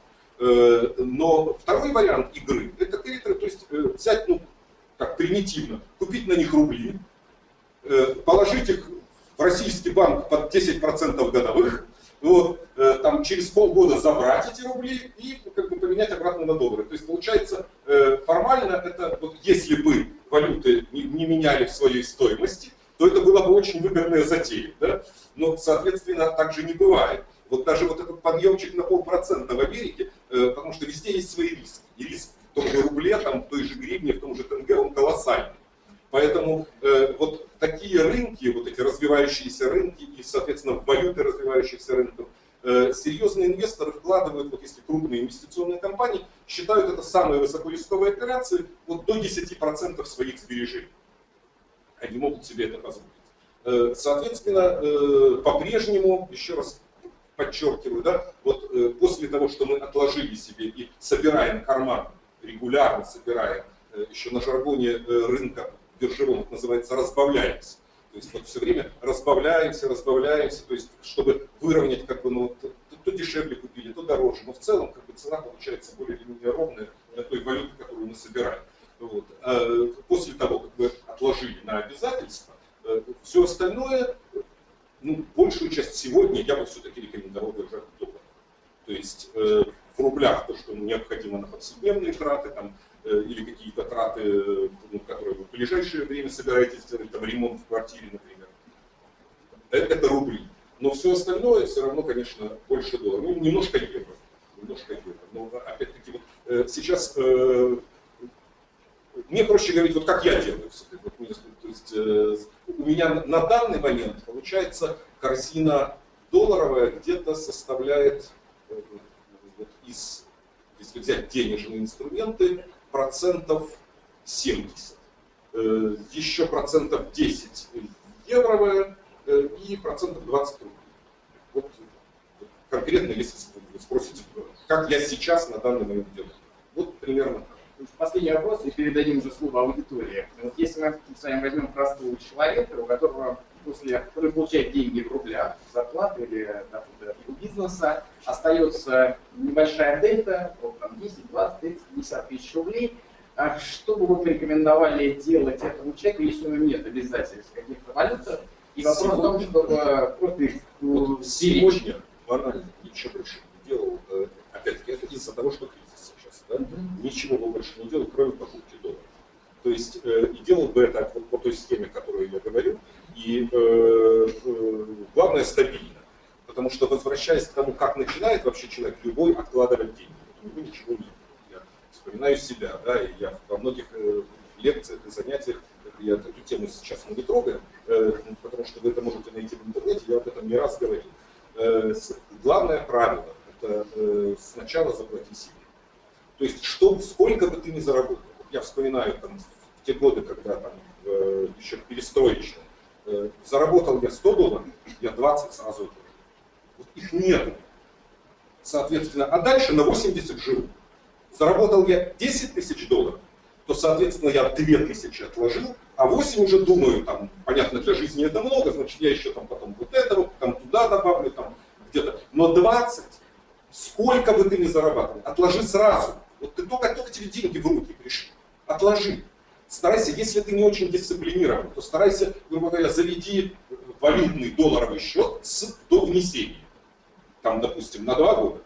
Но второй вариант игры, это кредиторы, то есть взять, ну, как примитивно, купить на них рубли, положить их в российский банк под десять процентов годовых, вот, там через полгода забрать эти рубли и как бы поменять обратно на доллары. То есть получается формально это, вот, если бы валюты не, не меняли в своей стоимости, то это было бы очень выгодная затея. Да? Но, соответственно, так же не бывает. Вот даже вот этот подъемчик на полпроцента в Америке, э, потому что везде есть свои риски. И риск в том же рубле, там, в той же гривне, в том же тенге, он колоссальный. Поэтому э, вот такие рынки, вот эти развивающиеся рынки и, соответственно, валюты развивающихся рынков, э, серьезные инвесторы вкладывают, вот если крупные инвестиционные компании, считают это самые высокорисковые операции вот до десяти процентов своих сбережений. Они могут себе это позволить. Э, соответственно, э, по-прежнему, еще раз подчеркиваю, да, вот э, после того, что мы отложили себе и собираем карман, регулярно собираем, э, еще на жаргоне э, рынка биржевом, это называется, разбавляемся. То есть вот все время разбавляемся, разбавляемся, то есть чтобы выровнять, как бы, ну, то, то дешевле купили, то дороже, но в целом как бы, цена получается более или менее ровная для той валюты, которую мы собираем. Вот. А после того, как мы отложили на обязательства, все остальное, ну, большую часть сегодня я бы все-таки рекомендовал держать в долларах. То есть э, в рублях то, что необходимо на повседневные траты, там, э, или какие-то траты, ну, которые вы в ближайшее время собираетесь сделать, там, ремонт в квартире, например. Это, это рубли. Но все остальное все равно, конечно, больше долларов. Ну, немножко евро. Немножко евро. Но опять-таки вот, э, сейчас э, мне проще говорить, вот как я делаю все-таки. Вот, то есть э, у меня на данный момент получается корзина долларовая где-то составляет э, вот, из, если взять денежные инструменты, процентов семьдесят. Э, еще процентов десять евровая э, и процентов двадцать рублей. Вот, конкретно, если вы спросите, как я сейчас на данный момент делаю. Вот примерно так. Последний вопрос, и передадим уже слово аудитории. Вот если мы с вами возьмем простого человека, у которого после, который получает деньги в рублях, зарплаты или доходы от бизнеса, остается небольшая дельта, там, десять, двадцать, тридцать, пятьдесят тысяч рублей, а что бы вы порекомендовали делать этому человеку, если у него нет обязательств в каких-то валютах? И вопрос в том, чтобы просто их вот сегодня банально ничего больше не делал. Опять-таки, это из-за того, что кризис сейчас. Да? Mm-hmm. Ничего бы больше не делал, кроме покупки долларов. То есть, э, и делал бы это по, по той схеме, о которой я говорил, и э, э, главное стабильно. Потому что, возвращаясь к тому, как начинает вообще человек любой откладывать деньги, у него ничего нет. Я вспоминаю себя, да, и я во многих э, лекциях и занятиях, я эту тему сейчас мы не трогаем, э, потому что вы это можете найти в интернете, я об этом не раз говорил. Э, главное правило – это э, сначала заплати себе. То есть, что, сколько бы ты ни заработал. Я вспоминаю там, в те годы, когда там, э, еще перестроечно, э, заработал я сто долларов, я двадцать сразу отложил. Вот их нет. Соответственно, а дальше на восемьдесят живу. Заработал я десять тысяч долларов, то, соответственно, я две тысячи отложил, а восемь уже думаю, там, понятно, для жизни это много, значит, я еще там потом вот это, там туда добавлю, там где-то. Но двадцать, сколько бы ты ни зарабатывал, отложи сразу. Вот ты только, только тебе деньги в руки пришли. Отложи. Старайся, если ты не очень дисциплинирован, то старайся, грубо говоря, заведи валютный долларовый счет с до внесения. Там, допустим, на два года.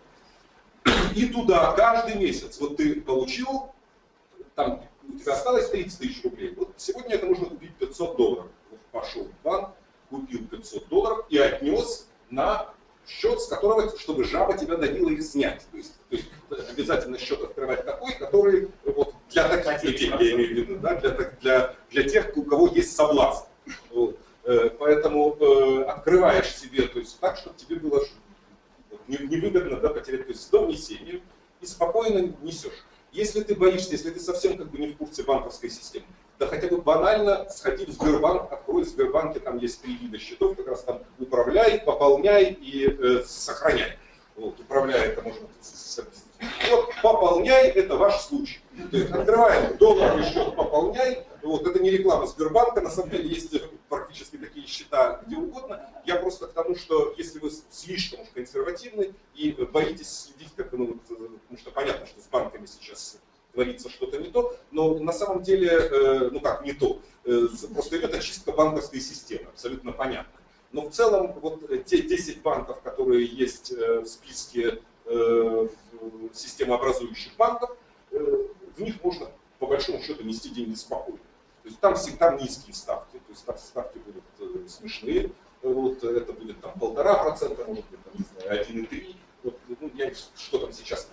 И туда каждый месяц, вот ты получил, там у тебя осталось тридцать тысяч рублей. Вот сегодня это можно купить пятьсот долларов. Вот пошел в банк, купил пятьсот долларов и отнес на счет, с которого, чтобы жаба тебя давила их снять. То есть, то есть обязательно счет открывать такой, который вот, для таких людей, я имею в виду, да, для, для, для тех, у кого есть соблазн. Вот. Поэтому э, открываешь себе, то есть так, чтобы тебе было невыгодно, да, потерять, то есть до внесения, и спокойно несешь. Если ты боишься, если ты совсем как бы не в курсе банковской системы, да хотя бы банально сходи в Сбербанк, открой в Сбербанке, там есть три вида счетов, как раз там управляй, пополняй и э, сохраняй. Вот, управляй, это можно вот, пополняй, это ваш случай. То есть открываем долларовый счет, пополняй. Вот, это не реклама Сбербанка, на самом деле есть практически такие счета где угодно. Я просто к тому, что если вы слишком уж консервативны и боитесь следить, как, ну, потому что понятно, что с банками сейчас творится что-то не то, но на самом деле, э, ну как не то, э, просто идет очистка банковской системы, абсолютно понятно. Но в целом вот те десять банков, которые есть э, в списке э, системообразующих банков, э, в них можно по большому счету нести деньги спокойно. То есть там всегда низкие ставки, то есть там ставки будут э, смешные, вот, это будет там полтора процента, может быть, там, не знаю, один и три. Вот, ну, я, что там сейчас,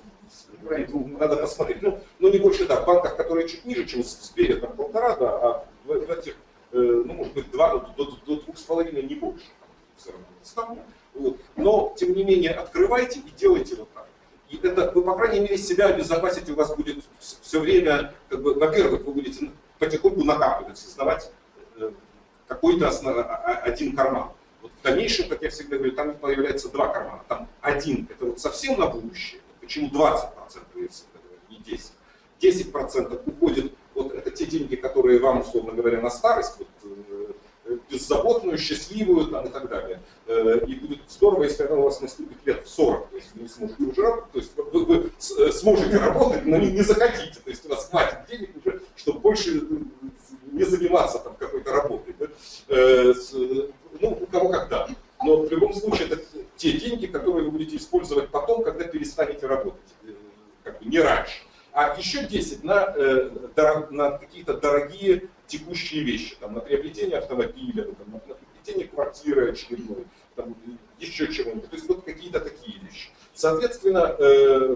ну, надо посмотреть. Ну, ну не больше, да, в банках, которые чуть ниже, чем в Сбере, там полтора, да, а в, в этих, э, ну, может быть, два, до, до, до двух с половиной, не больше. Все равно ставку. Вот. Но, тем не менее, открывайте и делайте вот так. И это, вы, по крайней мере, себя обезопасите, у вас будет все время, как бы, во-первых, вы будете потихоньку накапливать, создавать э, какой-то основ... один карман. Вот в дальнейшем, как я всегда говорю, там появляется два кармана. Там один, это вот совсем на будущее. Почему двадцать процентов, я всегда говорю, не десять процентов. десять процентов уходит, вот это те деньги, которые вам, условно говоря, на старость, вот, э, беззаботную, счастливую там, и так далее. Э, и будет здорово, если она у вас наступит лет в сорок, то есть вы не сможете уже работать, то есть вы, вы сможете работать, но не, не захотите, то есть у вас хватит денег уже, чтобы больше не заниматься там какой-то работой. Да? Э, с, ну, у кого когда. Но в любом случае это те деньги, которые вы будете использовать потом, когда перестанете работать, как бы не раньше. А еще десять на, э, дорог, на какие-то дорогие текущие вещи, там, на приобретение автомобиля, там, на приобретение квартиры очередной, там, еще чего-нибудь. То есть вот какие-то такие вещи. Соответственно, э,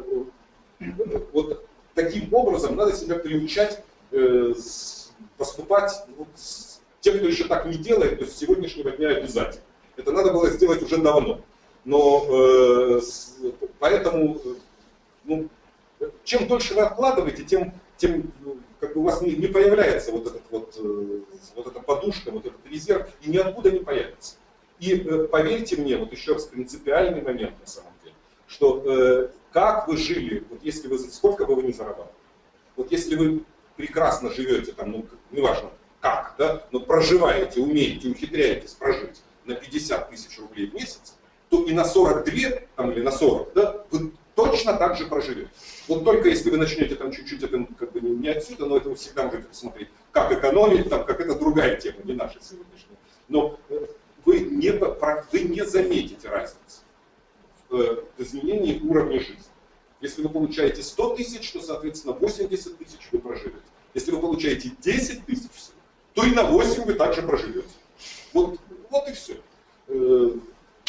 вот таким образом надо себя приучать э, поступать вот, с тем, кто еще так не делает, то есть с сегодняшнего дня обязательно. Это надо было сделать уже давно. Но э, с, поэтому, ну, чем дольше вы откладываете, тем, тем как бы у вас не, не появляется вот, этот вот, э, вот эта подушка, вот этот резерв, и ниоткуда не появится. И э, поверьте мне, вот еще раз принципиальный момент на самом деле, что э, как вы жили, вот если вы, сколько бы вы ни зарабатывали. Вот если вы прекрасно живете, там, ну, неважно как, да, но проживаете, умеете, ухитряетесь прожить на пятьдесят тысяч рублей в месяц, то и на сорок две там, или на сорок, да, вы точно так же проживете. Вот только если вы начнете там чуть-чуть, это как бы не отсюда, но это вы всегда можете посмотреть, как экономить, там, как это другая тема, не наша сегодняшняя. Но вы не, вы не заметите разницы в изменении уровня жизни. Если вы получаете сто тысяч, то, соответственно, восемьдесят тысяч вы проживете. Если вы получаете десять тысяч, то и на восемь вы также проживете. Вот, вот и все. Ну,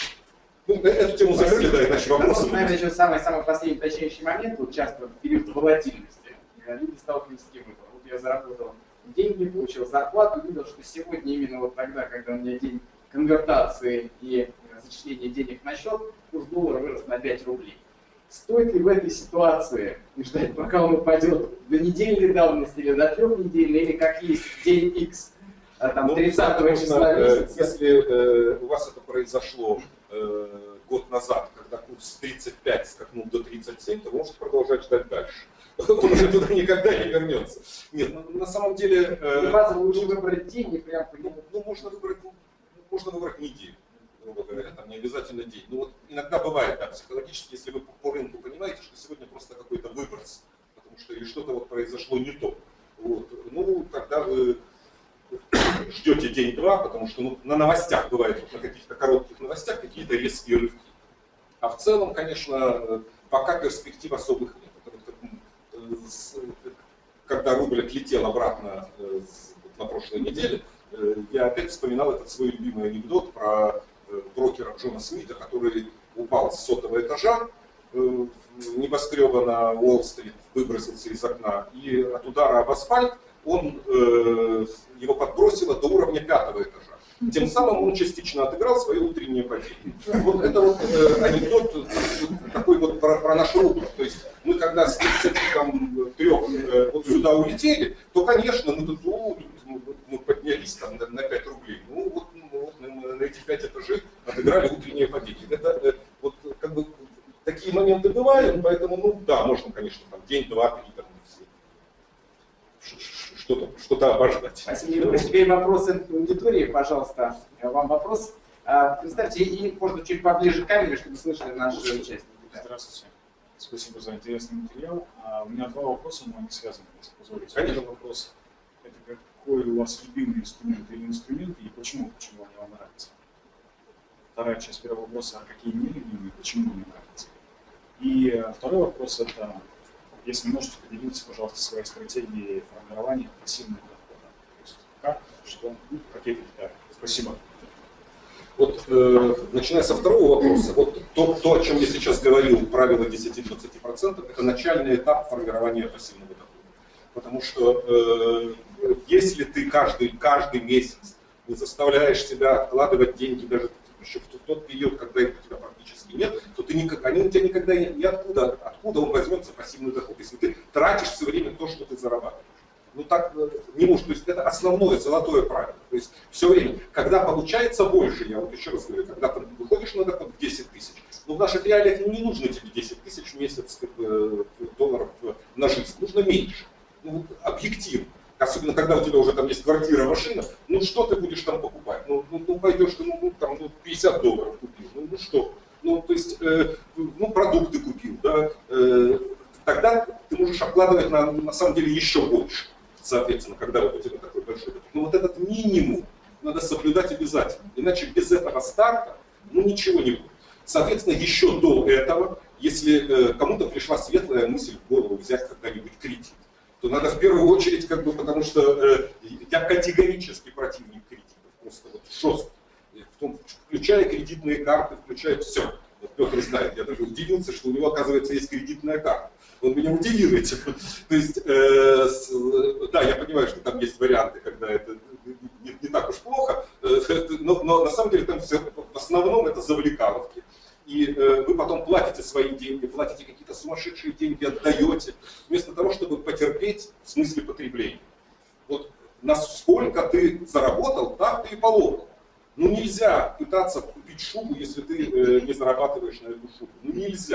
эту тему закрыли, да, иначе вопросы. Вот, наверное, еще самый-самый последний точнейший момент, вот часто в период волатильности люди сталкиваются с тем выбором. Вот я заработал деньги, получил зарплату, видел, что сегодня именно вот тогда, когда у меня день конвертации и зачисления денег на счет, курс доллара вырос на пять рублей. Стоит ли в этой ситуации ждать, пока он упадет до недельной давности или до трех недель, или как есть день X, там, тридцатого числа месяца? Если э, у вас это произошло э, год назад, когда курс с тридцати пяти скакнул до тридцати семи, то вы можете продолжать ждать дальше. Он уже туда никогда не вернется. Нет, ну, на самом деле... Э, базово лучше выбрать день и прям... Ну, ну можно выбрать, ну, можно выбрать неделю. Грубо говоря, там не обязательно день. Но вот иногда бывает, да, психологически, если вы по рынку понимаете, что сегодня просто какой-то выброс, потому что или что-то вот произошло не то, вот, ну, тогда вы ждете день-два, потому что ну, на новостях бывает, вот, на каких-то коротких новостях какие-то резкие рывки. А в целом, конечно, пока перспектив особых нет. Это вот, когда рубль отлетел обратно на прошлой неделе, я опять вспоминал этот свой любимый анекдот про брокера Джона Смита, который упал с сотого этажа небоскреба на Уолл-стрит, выбросился из окна, и от удара об асфальт он э, его подбросило до уровня пятого этажа. Тем самым он частично отыграл свое утреннее падение. Вот это вот э, анекдот такой вот про, про наш рубль. То есть мы когда с тридцати трёх э, вот сюда улетели, то, конечно, мы тут ну, мы поднялись там на, на пять рублей. Ну вот, ну, вот мы на эти пять этажей отыграли утреннее падение. Это э, вот как бы такие моменты бывают, поэтому, ну да, можно, конечно, там день-два, три, там, что-то что-то обождать. Спасибо. Теперь вопросы аудитории, пожалуйста. Вам вопрос. Представьте, и можно чуть поближе к камере, чтобы слышали наши участники. Здравствуйте. Спасибо за интересный материал. А у меня два вопроса, но они связаны, если позволите. Конечно. Первый вопрос – это какой у вас любимый инструмент или инструменты, и почему, почему они вам нравятся? Вторая часть первого вопроса – а какие нелюбимые, почему не нравятся? И второй вопрос – это, если можете поделиться, пожалуйста, своей стратегией формирования пассивного дохода. То есть как, что, ну, какие детали. Спасибо. Вот, э, начиная со второго вопроса, вот то, то, о чем я сейчас говорил, правило десяти-двадцати процентов, это начальный этап формирования пассивного дохода. Потому что э, если ты каждый, каждый месяц не заставляешь себя откладывать деньги даже еще в тот период, когда их у тебя практически нет, то ты никак, они у тебя никогда не, не откуда, откуда он возьмется пассивный доход, если ты тратишь все время то, что ты зарабатываешь. Ну так не может, то есть это основное золотое правило. То есть все время, когда получается больше, я вот еще раз говорю, когда ты выходишь на доход в десять тысяч, ну в наших реалиях ну, не нужно тебе десять тысяч в месяц как бы, долларов на жизнь, нужно меньше, ну, объективно. Особенно когда у тебя уже там есть квартира, машина, ну что ты будешь там покупать? Ну, ну, ну пойдешь ты, ну, ну там ну, пятьдесят долларов купил, ну, ну что? Ну то есть, э, ну продукты купил, да, э, тогда ты можешь обкладывать на, на самом деле еще больше. Соответственно, когда вот у тебя такой большой доход. Но вот этот минимум надо соблюдать обязательно. Иначе без этого старта ну, ничего не будет. Соответственно, еще до этого, если э, кому-то пришла светлая мысль в голову взять когда-нибудь кредит, то надо в первую очередь, как бы, потому что э, я категорически противник кредитов. Просто вот жестко. Включая кредитные карты, включая все. Вот Петр знает, я даже удивился, что у него, оказывается, есть кредитная карта. Он меня удивил этим. То есть, э, с, да, я понимаю, что там есть варианты, когда это не, не так уж плохо, э, но, но на самом деле там все, в основном это завлекаловки. И э, вы потом платите свои деньги, платите какие-то сумасшедшие деньги, отдаете, вместо того, чтобы потерпеть в смысле потребления. Вот насколько ты заработал, так ты и полопал. Ну нельзя пытаться купить шубу, если ты э, не зарабатываешь на эту шубу. Ну нельзя.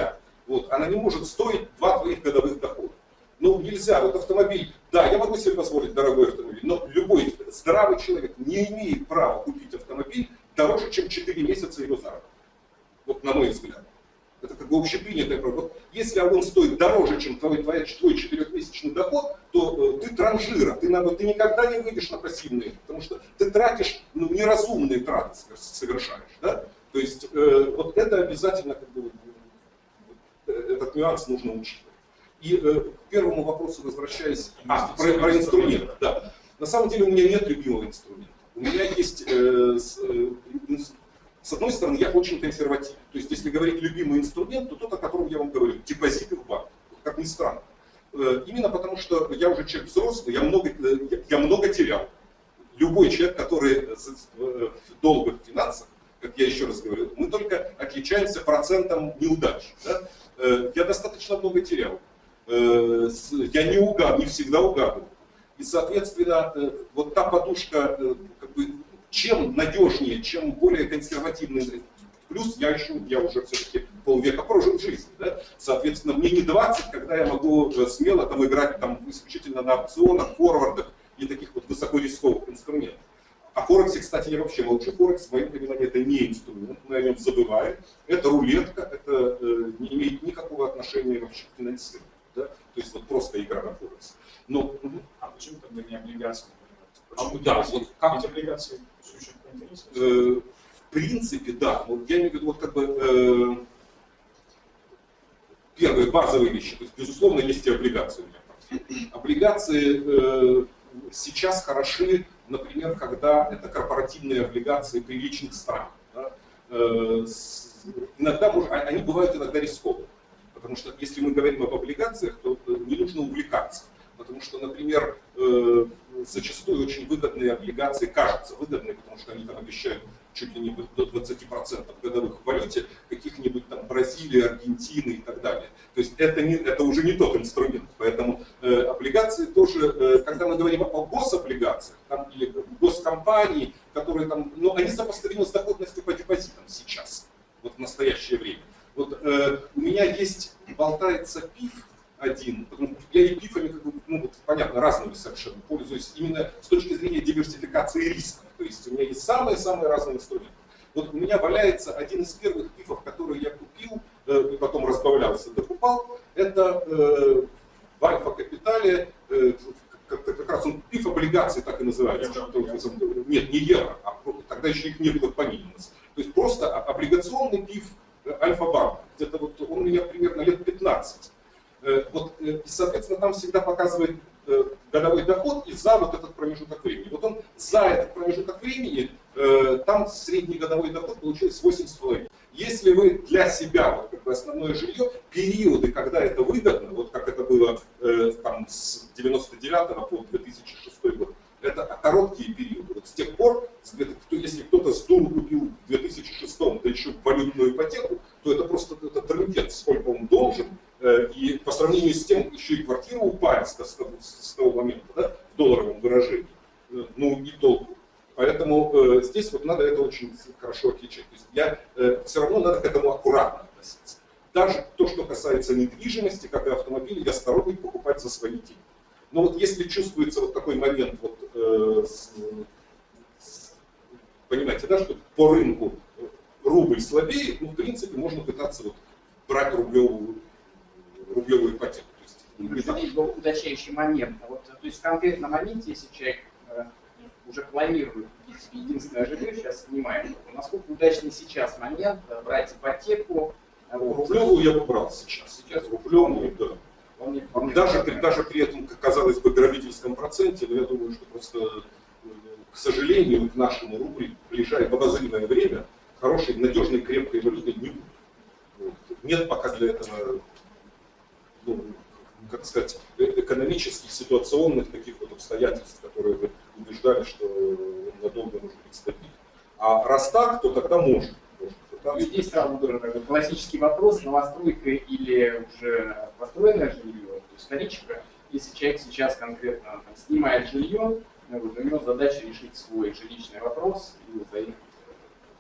Вот, она не может стоить два твоих годовых дохода. Ну, нельзя, вот автомобиль, да, я могу себе позволить дорогой автомобиль, но любой здравый человек не имеет права купить автомобиль дороже, чем четыре месяца его заработка. Вот на мой взгляд. Это как бы общепринятое правило. Вот если он стоит дороже, чем твой, твой, твой четырехмесячный доход, то э, ты транжира, ты, на, ты никогда не выйдешь на пассивные, потому что ты тратишь, ну, неразумные траты совершаешь. Да? То есть э, вот это обязательно, как бы, этот нюанс нужно учитывать. И э, к первому вопросу возвращаясь, а, про, про инструмент. Да. На самом деле у меня нет любимого инструмента. У меня есть, э, с, э, с одной стороны, я очень консервативен. То есть если говорить любимый инструмент, то тот, о котором я вам говорю, депозиты в банке. Как ни странно. Э, именно потому, что я уже человек взрослый, я много, э, я, я много терял. Любой человек, который в долгах финансах, как я еще раз говорю, мы только отличаемся процентом неудач. Да? Э, я достаточно много терял. Э, с, я не, угад, не всегда угадывал. И, соответственно, э, вот та подушка, э, как бы, чем надежнее, чем более консервативный, плюс я еще, я уже все-таки полвека прожил в жизни, да? Соответственно, мне не двадцать, когда я могу смело там играть там, исключительно на опционах, форвардах и таких вот высокорисковых инструментах. О Форексе, кстати, я вообще молчу. Форекс, в моем понимании, это не инструмент, мы о нем забываем. Это рулетка, это э, не имеет никакого отношения вообще к финансированию. Да? То есть вот просто игра на Форекс. Но, а почему тогда не облигации? Почему? А, да, вот как... Эти облигации очень интересны. Э, в принципе, да. Вот я имею в виду, вот как бы э, первые базовые вещи. То есть, безусловно, есть и облигации у меня. Облигации э, сейчас хороши, например, когда это корпоративные облигации приличных стран. Да? Э, с, иногда, они бывают иногда рисковые. Потому что если мы говорим об облигациях, то не нужно увлекаться. Потому что, например, э, зачастую очень выгодные облигации кажутся выгодными, потому что они там обещают чуть ли не до двадцати процентов годовых в валюте каких-нибудь там Бразилии, Аргентины и так далее. То есть это, не, это уже не тот инструмент. Поэтому э, облигации тоже, э, когда мы говорим о гособлигациях там, или госкомпании, которые там, ну, они сопоставимы с доходностью по депозитам сейчас, вот в настоящее время. Вот э, у меня есть, болтается пиф один, я и пифами, как бы, ну, вот, понятно, разными совершенно пользуюсь, именно с точки зрения диверсификации рисков. То есть у меня есть самые-самые разные инструменты. Вот у меня валяется один из первых пифов, который я купил, э, потом разбавлялся, докупал, это э, в Альфа-Капитале, э, как, как раз он пиф облигации так и называется. Нет, не евро, а тогда еще их не было по минимуму. То есть просто облигационный пиф Альфа-банк. Это вот он у меня примерно лет пятнадцать. Вот, и, соответственно, там всегда показывает годовой доход и за вот этот промежуток времени. Вот он за этот промежуток времени, там средний годовой доход получился восемь с половиной. Если вы для себя, вот, как бы основное жилье, периоды, когда это выгодно, вот как это было там, с девяносто девятого по две тысячи шестой год, это короткие периоды. Вот с тех пор, если кто-то с дуру купил в две тысячи шестом, да еще валютную ипотеку, то это просто это трындец, сколько он должен. И по сравнению с тем, еще и квартира упали с, с, с того момента, да, в долларовом выражении. Ну, не толку. Поэтому э, здесь вот надо это очень хорошо отличать. То есть я, э, все равно надо к этому аккуратно относиться. Даже то, что касается недвижимости, как и автомобилей, я сторонник покупать за свои деньги. Но вот если чувствуется вот такой момент, вот, э, с, с, понимаете, да, что по рынку рубль слабеет, ну, в принципе, можно пытаться вот брать рублевую, рублевую ипотеку. Это был удачающий момент. Вот, то есть в конкретном моменте, если человек э, уже планирует единственное жилье, сейчас снимаем, насколько удачный сейчас момент брать ипотеку. Рублевую я бы брал сейчас. Сейчас рублевую, да. Даже, даже при этом, казалось бы, грабительском проценте, но я думаю, что просто, к сожалению, к нашему рублю в ближайшее обозримое время хорошей, надежной, крепкой валюты не будет. Вот. Нет пока для этого, ну, как сказать, экономических, ситуационных таких вот обстоятельств, которые вы убеждали, что надолго может быть стабильно. А раз так, то тогда может. Ну, здесь сразу тоже классический вопрос: новостройка или уже построенное жилье, то есть вторичка. Если человек сейчас конкретно там, снимает жилье, у него задача решить свой жилищный вопрос и заехать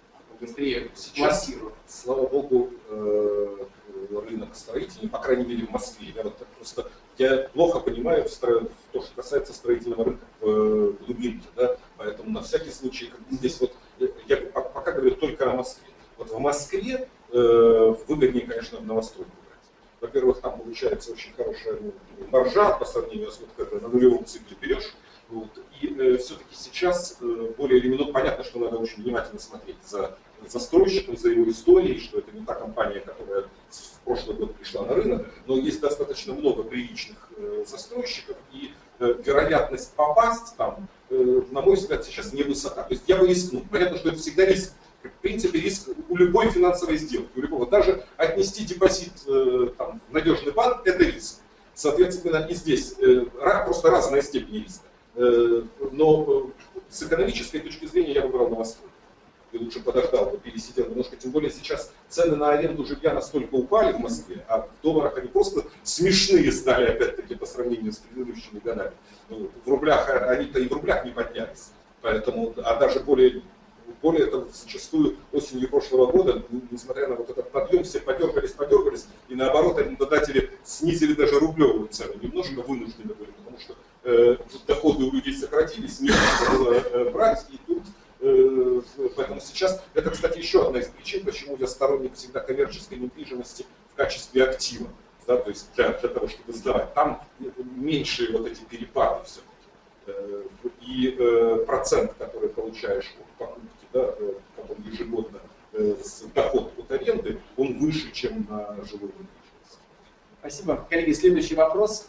быстрее Сейчас, массируют. слава богу, э, рынок строительный, по крайней мере в Москве. Я вот так просто я плохо понимаю в стро... то, что касается строительного рынка в глубинке, да, поэтому на всякий случай как здесь вот я пока говорю только о Москве. Вот в Москве э, выгоднее, конечно, в новостройку брать. Во-первых, там получается очень хорошая маржа по сравнению с вот когда на нулевом цикле берешь. Вот, и э, все-таки сейчас э, более или менее понятно, что надо очень внимательно смотреть за застройщиком, за его историей, что это не та компания, которая в прошлый год пришла на рынок, но есть достаточно много приличных э, застройщиков, и э, вероятность попасть там, э, на мой взгляд, сейчас невысока. То есть я бы рискнул. Понятно, что это всегда риск. В принципе, риск у любой финансовой сделки, у любого. Даже отнести депозит э, там, в надежный банк – это риск. Соответственно, и здесь э, просто разная степень риска. Э, но э, с экономической точки зрения я выбрал новостройку. И лучше подождал, бы, пересидел немножко. Тем более сейчас цены на аренду жилья настолько упали в Москве, а в долларах они просто смешные стали, опять-таки, по сравнению с предыдущими годами. Ну, в рублях они-то и в рублях не поднялись. Поэтому, а даже более, более того, зачастую осенью прошлого года, несмотря на вот этот подъем, все подергались, подергались, и наоборот, арендодатели снизили даже рублевую цену. Немножко вынуждены были, потому что э, доходы у людей сократились, нечего было э, брать, и тут поэтому сейчас, это, кстати, еще одна из причин, почему я сторонник всегда коммерческой недвижимости в качестве актива, да, то есть для, для того, чтобы сдавать. Там меньше вот эти перепады все-таки. И э, процент, который получаешь от покупки, да, потом ежегодно э, с доход от аренды, он выше, чем на жилой недвижимости. Спасибо. Коллеги, следующий вопрос.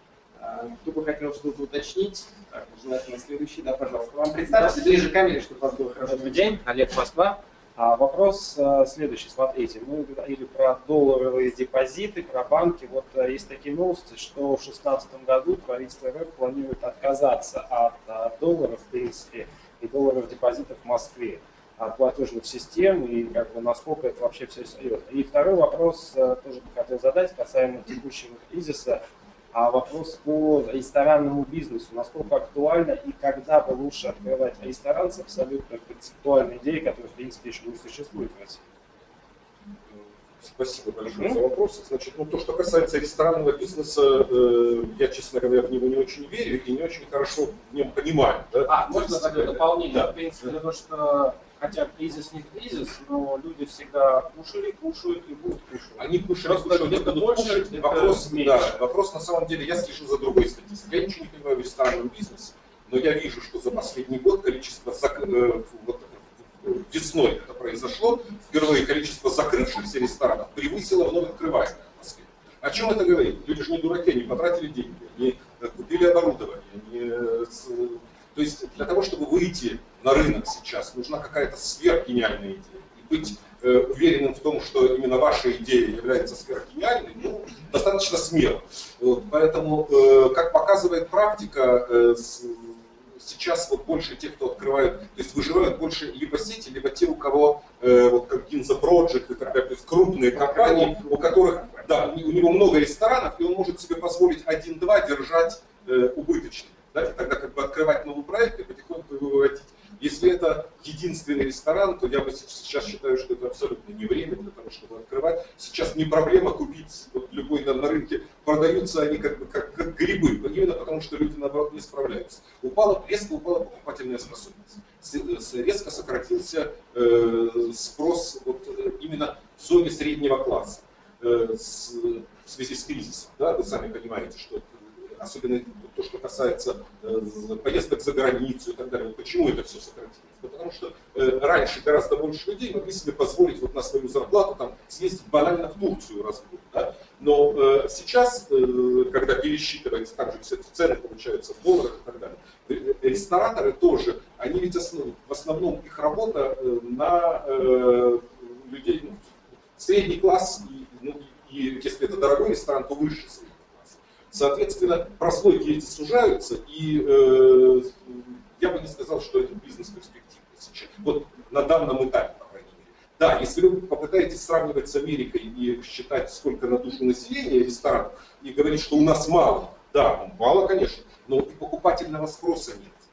Кто бы хотел что-то уточнить? Так, желательно следующий, да, пожалуйста. Вам представьте ближе к камере, чтобы вас было хорошо. Добрый день, Олег, Москва. А, вопрос а, следующий. Смотрите, мы говорили про долларовые депозиты, про банки. Вот а, есть такие новости, что в две тысячи шестнадцатом году правительство эр эф планирует отказаться от а, долларов, в принципе, и долларов депозитов в Москве, от платежных систем, и как бы насколько это вообще все серьезно. И второй вопрос а, тоже хотел задать касаемо текущего кризиса. А вопрос по ресторанному бизнесу, насколько актуально и когда бы лучше открывать ресторан с абсолютно концептуальной идеей, которая, в принципе, еще не существует в России? Спасибо большое за вопрос. Значит, ну, то, что касается ресторанного бизнеса, э, я, честно говоря, в него не очень верю и не очень хорошо в нем понимаю. Да? А, можно такое дополнение? Да. В принципе, потому что, хотя кризис не кризис, но люди всегда кушали, кушают и будут кушать. Они кушали, Просто кушают, где-то будут больше, кушать. где-то Вопрос, меньше. да, вопрос, на самом деле, я слежу за другой статистикой. Я ничего не понимаю в ресторанном бизнесе, но я вижу, что за последний год количество зак... э, вот, весной это произошло, впервые количество закрывшихся ресторанов превысило вновь открываемых в Москве. О чем это говорит? Люди же не дураки, они потратили деньги, они купили оборудование. Они... То есть для того, чтобы выйти на рынок сейчас, нужна какая-то сверхгениальная идея. И быть э, уверенным в том, что именно ваша идея является сверхгениальной, ну, достаточно смело. Вот, поэтому, э, как показывает практика, э, с, сейчас вот больше тех, кто открывают, то есть выживают больше либо сети, либо те, у кого, э, вот как Ginza Project и так далее, то есть крупные компании, у которых, да, у него много ресторанов, и он может себе позволить один-два держать э, убыточными. Да, и тогда как бы открывать новый проект и потихоньку его выводить. Если это единственный ресторан, то я бы сейчас считаю, что это абсолютно не время для того, чтобы открывать. Сейчас не проблема купить вот, любой на, на рынке, продаются они как бы как, как грибы, именно потому что люди наоборот не справляются. Упала, резко упала покупательная способность, резко сократился э, спрос вот, именно в зоне среднего класса э, с, в связи с кризисом. Да? Вы сами понимаете, что особенно то, что касается э, поездок за границу и так далее. Почему это все сократилось? Потому что э, раньше гораздо больше людей могли себе позволить вот на свою зарплату там, съездить банально в Турцию раз в год. Да? Но э, сейчас, э, когда пересчитывается, также все цены получаются в долларах и так далее, э, рестораторы тоже, они ведь основ, в основном их работа э, на э, людей, ну, средний класс, и, ну, и если это дорогой ресторан, то выше средний. Соответственно, прослойки эти сужаются, и э, я бы не сказал, что это бизнес-перспектива сейчас. Вот на данном этапе, по крайней мере. Да, если вы попытаетесь сравнивать с Америкой и считать, сколько на душу населения ресторанов, и говорить, что у нас мало, да, мало, конечно, но и покупательного спроса нет.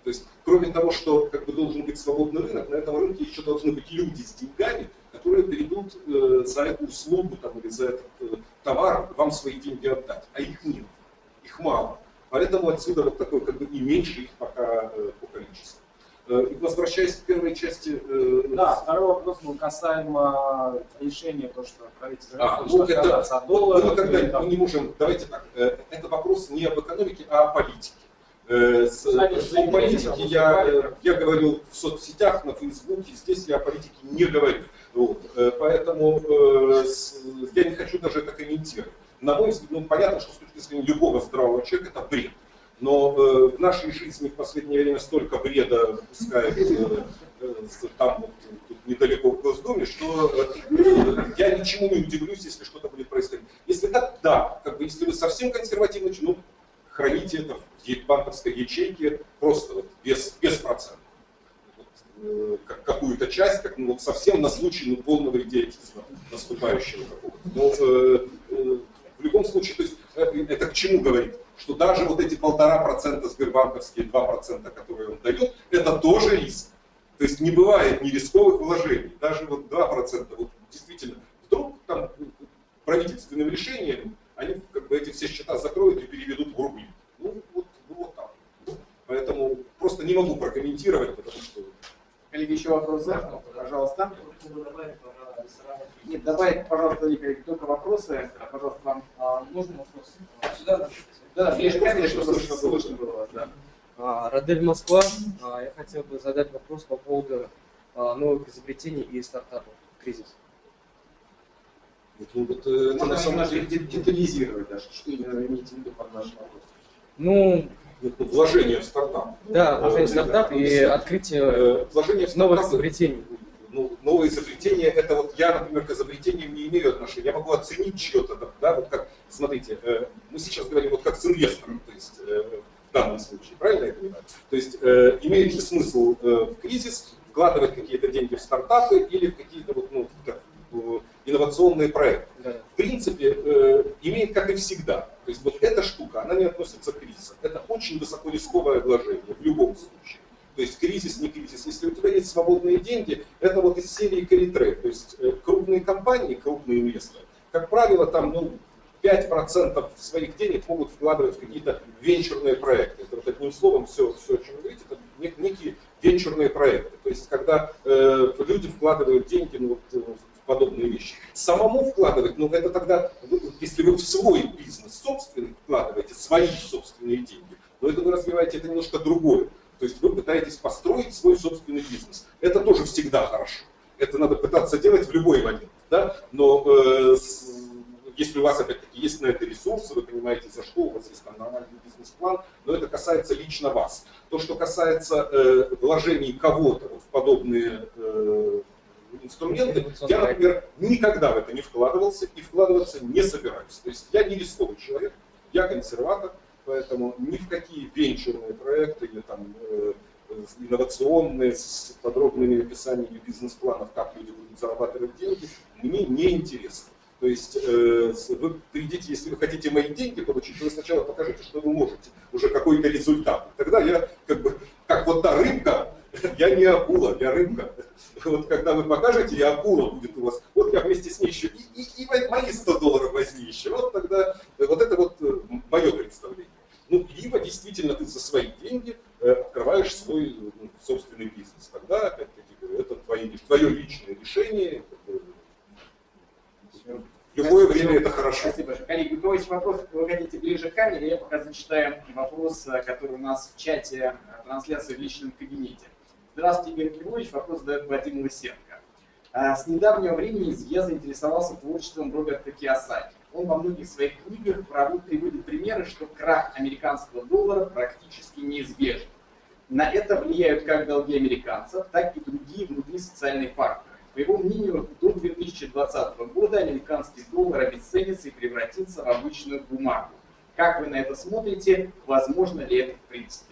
То есть, кроме того, что как бы должен быть свободный рынок, на этом рынке еще должны быть люди с деньгами, которые придут э, за эту услугу там, или за этот э, товар вам свои деньги отдать. А их нет, их мало. Поэтому отсюда вот такой, как бы, и меньше их пока э, по количеству. Э, и возвращаясь к первой части... Э, да, второй вопрос был касаемо решения, то, что правительство а, хочет ну, это, отказаться от доллара. Мы, когда, мы не можем, давайте так, э, это вопрос не об экономике, а о политике. Э, с, о политике я, я говорил в соцсетях, на Фейсбуке, здесь я о политике не говорю. Вот. Э, поэтому э, с, я не хочу даже это комментировать. На мой взгляд, ну, понятно, что с точки зрения любого здравого человека это бред. Но э, в нашей жизни в последнее время столько бреда выпускают э, э, там вот, тут недалеко в Госдуме, что э, я ничему не удивлюсь, если что-то будет происходить. Если так, да, как бы, если вы совсем консервативный, ну, храните это в банковской ячейке просто вот, без, без процентов. Вот, э, как, какую-то часть, как, ну, вот, совсем на случай ну, полного идиотизма наступающего какого-то. Но э, э, в любом случае, то есть, это к чему говорит? Что даже вот эти полтора процента сбербанковские, два процента, которые он дает, это тоже риск. То есть не бывает ни рисковых вложений. Даже вот два процента, вот действительно, вдруг там правительственным решением они как бы эти все счета закроют и переведут в рубли. Ну вот, ну, вот так. Поэтому просто не могу прокомментировать, потому что... Коллеги, еще вопрос задал, пожалуйста. Нет, давай, пожалуйста, коллеги, только вопросы. Пожалуйста, вам. А, можно вопрос? Сюда? Да, ближе к камере, чтобы слышно было. Да. А, Радель Москва. А, я хотел бы задать вопрос по поводу а, новых изобретений и стартапов. Кризис. Ну, вот, э, можно немножко детализировать даже, что именно имеете в виду под нашим вопросом? Ну, вложение в стартап. Да, вложение в стартап и открытие вложение в новых изобретений. Ну, новые изобретения, это вот я, например, к изобретениям не имею отношения. Я могу оценить чье-то, да, вот как, смотрите, э, мы сейчас говорим вот как с инвестором, то есть э, в данном случае, правильно я понимаю? То есть э, имеет ли смысл э, в кризис вкладывать какие-то деньги в стартапы или в какие-то вот, ну, как, в инновационные проекты? Да. В принципе, э, имеет как и всегда. То есть вот эта штука, она не относится к кризису. Это очень высокорисковое вложение в любом случае. То есть кризис, не кризис. Если у тебя есть свободные деньги, это вот из серии carry-trade. То есть э, крупные компании, крупные инвесторы, как правило, там ну, пять процентов своих денег могут вкладывать в какие-то венчурные проекты. Это вот одним словом все, все о чем вы говорите, это некие венчурные проекты. То есть когда э, люди вкладывают деньги ну, вот, в подобные вещи. Самому вкладывать, ну это тогда, если вы в свой бизнес собственный вкладываете свои собственные деньги, но это вы развиваете это немножко другое. То есть вы пытаетесь построить свой собственный бизнес. Это тоже всегда хорошо. Это надо пытаться делать в любой момент. Да? Но э, с, если у вас опять-таки есть на это ресурсы, вы понимаете, за что у вас есть там нормальный бизнес-план, но это касается лично вас. То, что касается э, вложений кого-то вот, в подобные э, инструменты, я, например, никогда в это не вкладывался и вкладываться не собираюсь. То есть я не рисковый человек, я консерватор. Поэтому ни в какие венчурные проекты или там, э, инновационные с подробными описаниями бизнес-планов, как люди будут зарабатывать деньги, мне не интересно. То есть э, вы придите, если вы хотите мои деньги получить, вы сначала покажите, что вы можете, уже какой-то результат. Тогда я как бы, как вот та рыбка, я не акула, я рыбка. Вот когда вы покажете, и акула будет у вас, вот я вместе с ней еще, и, и, и мои сто долларов возьми еще. Вот тогда, вот это вот мое представление. Ну, либо действительно ты за свои деньги э, открываешь свой ну, собственный бизнес. Тогда, опять-таки, это твое, твое личное решение. Это, в любое Спасибо. время это хорошо. Спасибо. Коллеги, у кого есть вопросы, вы хотите ближе к камере, я пока зачитаю вопрос, который у нас в чате трансляции в личном кабинете. Здравствуйте, Игорь Львович. Вопрос задает Вадим Лысенко. С недавнего времени я заинтересовался творчеством Роберта Кийосаки. Он во многих своих книгах приводит примеры, что крах американского доллара практически неизбежен. На это влияют как долги американцев, так и другие внутрисоциальные факторы. По его мнению, до две тысячи двадцатого года американский доллар обесценится и превратится в обычную бумагу. Как вы на это смотрите? Возможно ли это в принципе?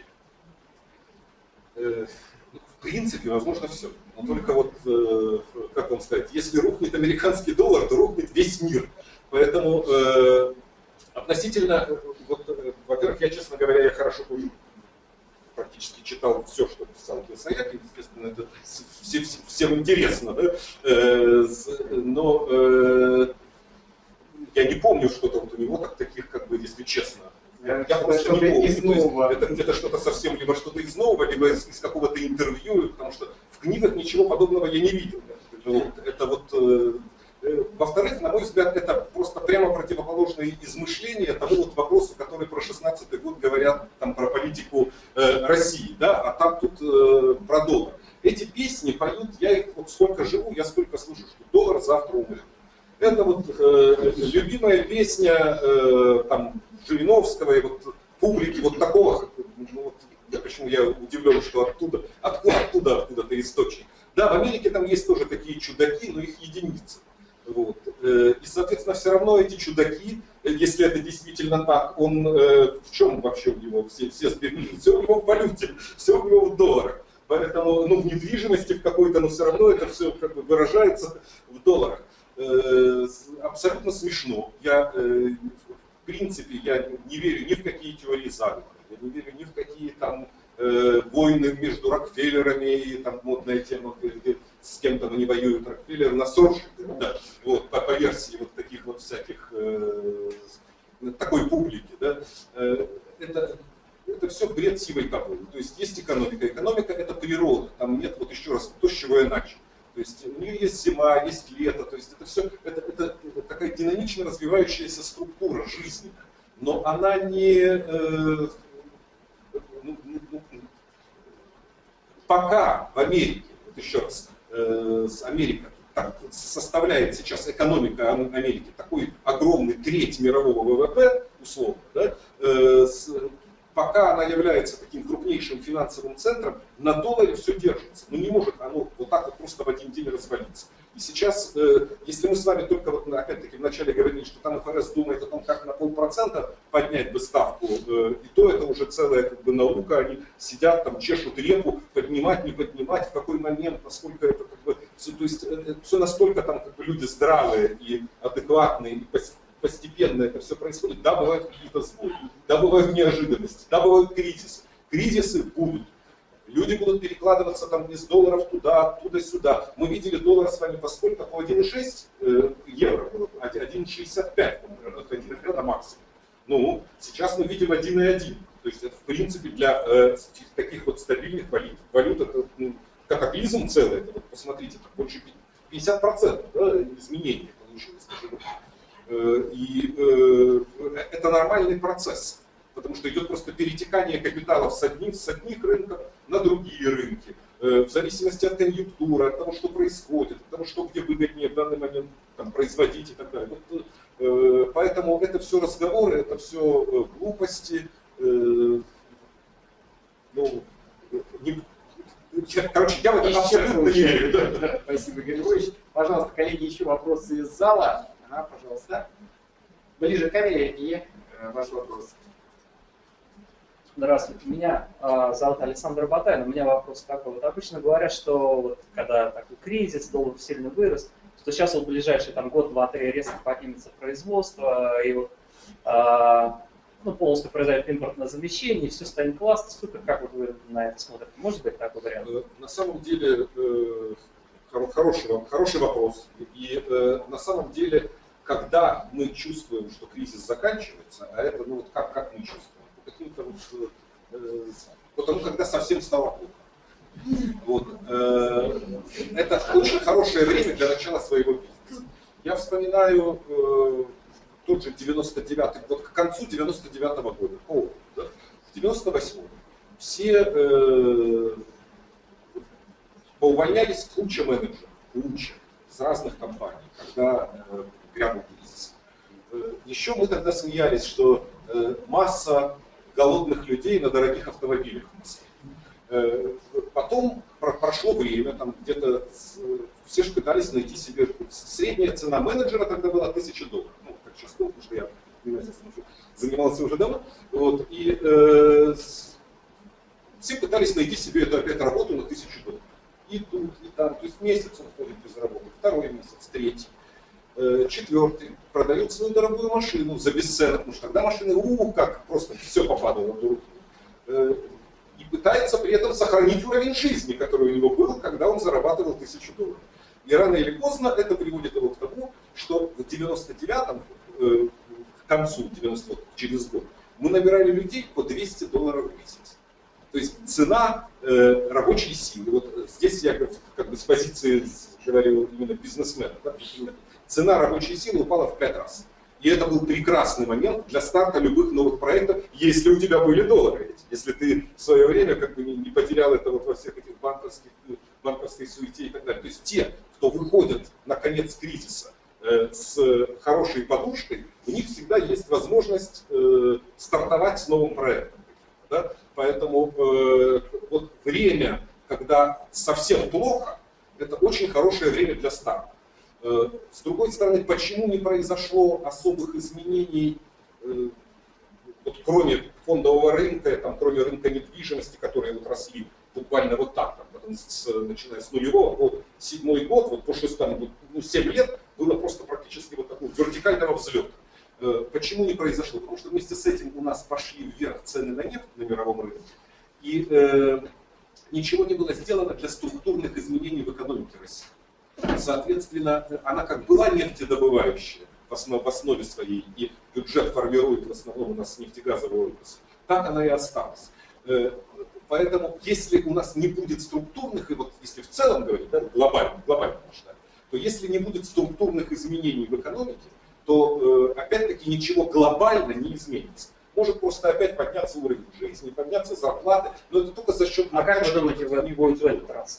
В принципе, возможно все. Но только вот, как вам сказать, если рухнет американский доллар, то рухнет весь мир. Поэтому э, относительно, вот, э, во-первых, я, честно говоря, я хорошо помню. практически читал все, что писал Кийосаки, естественно, это все, все, всем интересно, да? э, но э, я не помню что-то вот у него так, таких, как бы, если честно. Я, я просто не помню. Это где-то что-то совсем, либо что-то из нового, либо из, из какого-то интервью, потому что в книгах ничего подобного я не видел. Вот, это вот... Э, Во-вторых, на мой взгляд, это просто прямо противоположные измышления тому вот вопросу, который про шестнадцатый год говорят там, про политику э, России, да, а там тут э, про доллар. Эти песни поют, я их вот сколько живу, я сколько слушаю, что доллар завтра умрет. Это вот э, любимая песня э, там, Жириновского и вот публики вот такого, ну, вот, я, почему я удивлен, что оттуда, откуда, откуда, откуда-то источник. Да, в Америке там есть тоже такие чудаки, но их единицы. Вот. И, соответственно, все равно эти чудаки, если это действительно так, он в чем вообще у него все, все сбережения? Все у него в валюте, все у него в долларах. Поэтому ну, в недвижимости в какой-то, но все равно это все как бы выражается в долларах. Абсолютно смешно. Я, в принципе, я не верю ни в какие теории заговора, я не верю ни в какие там войны между Рокфеллерами и там модная тема, с кем-то они воюют, Рокфеллер на Сорше, да, вот, по, по версии вот таких вот всяких, э, такой публики, да, э, это, это все бред сивой кобылы. То есть есть экономика, экономика это природа, там нет, вот еще раз, то, с чего я начал. То есть у нее есть зима, есть лето, то есть это все, это, это, это такая динамично развивающаяся структура жизни, но она не... Э, Ну, ну, пока в Америке, вот еще раз, э, Америка так, составляет сейчас экономика Америки такой огромный треть мирового ВВП, условно, да, э, с, пока она является таким крупнейшим финансовым центром, на долларе все держится. Ну не может оно вот так вот просто в один день развалиться. И сейчас, э, если мы с вами только, вот, опять-таки, вначале говорили, что там эф эр эс думает о том, как на полпроцента поднять бы ставку, э, и то это уже целая как бы наука, они сидят там, чешут репу, поднимать, не поднимать, в какой момент, насколько это как бы, все, то есть э, все настолько там как бы люди здравые и адекватные, и постепенно это все происходит. Да, бывают какие-то сбои, да, бывают неожиданности, да, бывают кризисы. Кризисы будут. Люди будут перекладываться там из долларов туда, оттуда, сюда. Мы видели доллар с вами по сколько? По один и шесть евро, один и шестьдесят пять, это максимум. Ну, сейчас мы видим один и один. То есть это в принципе для э, таких вот стабильных валют, валют это ну, катаклизм целый. Это, вот, посмотрите, больше пятьдесят процентов да, изменений получилось. И э, это нормальный процесс. Потому что идет просто перетекание капиталов с одних, с одних рынков на другие рынки. В зависимости от конъюнктуры, от того, что происходит, от того, что где выгоднее в данный момент там, производить и так далее. Вот, э, поэтому это все разговоры, это все глупости. Э, ну, не, короче, я в это абсолютно не верю. Да, да. Спасибо, Игорь Львович. Пожалуйста, коллеги, еще вопросы из зала. Ага, пожалуйста. Ближе к камере и э, ваш вопрос. Здравствуйте, меня э, зовут Александр Батайн. У меня вопрос такой. Вот обычно говорят, что вот, когда такой кризис, доллар сильно вырос, что сейчас вот в ближайший там, год, два, три резко поднимется производство, и вот, э, ну, полностью произойдет импортное замещение, и все станет классно, супер. Как вот вы на это смотрите? Может быть такой вариант? На самом деле, э, хороший, хороший вопрос. И э, на самом деле, когда мы чувствуем, что кризис заканчивается, а это, ну вот как, как мы чувствуем? Каким-то вот, э, потому когда совсем стало плохо. Вот, э, это очень хорошее время для начала своего бизнеса. Я вспоминаю э, тот же девяносто девятый, вот к концу девяносто девятого года, о, да, в девяносто восьмом все э, поувольнялись куча менеджеров, куча, из разных компаний, когда э, грянул кризис. Э, еще мы тогда смеялись, что э, масса голодных людей на дорогих автомобилях в Москве. Потом прошло время, там где-то все же пытались найти себе, средняя цена менеджера тогда была тысяча долларов. Ну, как сейчас помню, потому что я занимался уже давно. Вот, и э, все пытались найти себе эту опять работу на тысячу долларов. И тут, и там, то есть месяц он ходит без работы, второй месяц, третий. Четвертый, продают свою дорогую машину за бесценок, потому что тогда машины, ух, как просто все попадало в руки. И пытается при этом сохранить уровень жизни, который у него был, когда он зарабатывал тысячу долларов. И рано или поздно это приводит его к тому, что в девяносто девятом, э, к концу девяностого, через год, мы набирали людей по двести долларов в месяц. То есть цена э, рабочей силы, вот здесь я как, как бы с позиции говорил именно бизнесмена, да, цена рабочей силы упала в пять раз. И это был прекрасный момент для старта любых новых проектов, если у тебя были доллары. Если ты в свое время как бы не, не потерял это вот во всех этих банковских, банковской суете и так далее. То есть те, кто выходят на конец кризиса э, с хорошей подушкой, у них всегда есть возможность э, стартовать с новым проектом. Да? Поэтому э, вот время, когда совсем плохо, это очень хорошее время для старта. С другой стороны, почему не произошло особых изменений, вот, кроме фондового рынка, там, кроме рынка недвижимости, которые вот росли буквально вот так, там, потом с, начиная с нулевого по седьмой год, вот по шестому, ну, семь лет было просто практически вот такого вертикального взлета. Почему не произошло? Потому что вместе с этим у нас пошли вверх цены на нефть на мировом рынке, и э, ничего не было сделано для структурных изменений в экономике России. Соответственно, она как была нефтедобывающая в основе, в основе своей, и бюджет формирует в основном у нас нефтегазовую отрасль, так она и осталась. Поэтому, если у нас не будет структурных, и вот если в целом говорить, да, глобально, глобально масштабе, то если не будет структурных изменений в экономике, то опять-таки ничего глобально не изменится. Может просто опять подняться уровень жизни, подняться зарплаты, но это только за счет... А как вы думаете, вы будете в этот раз?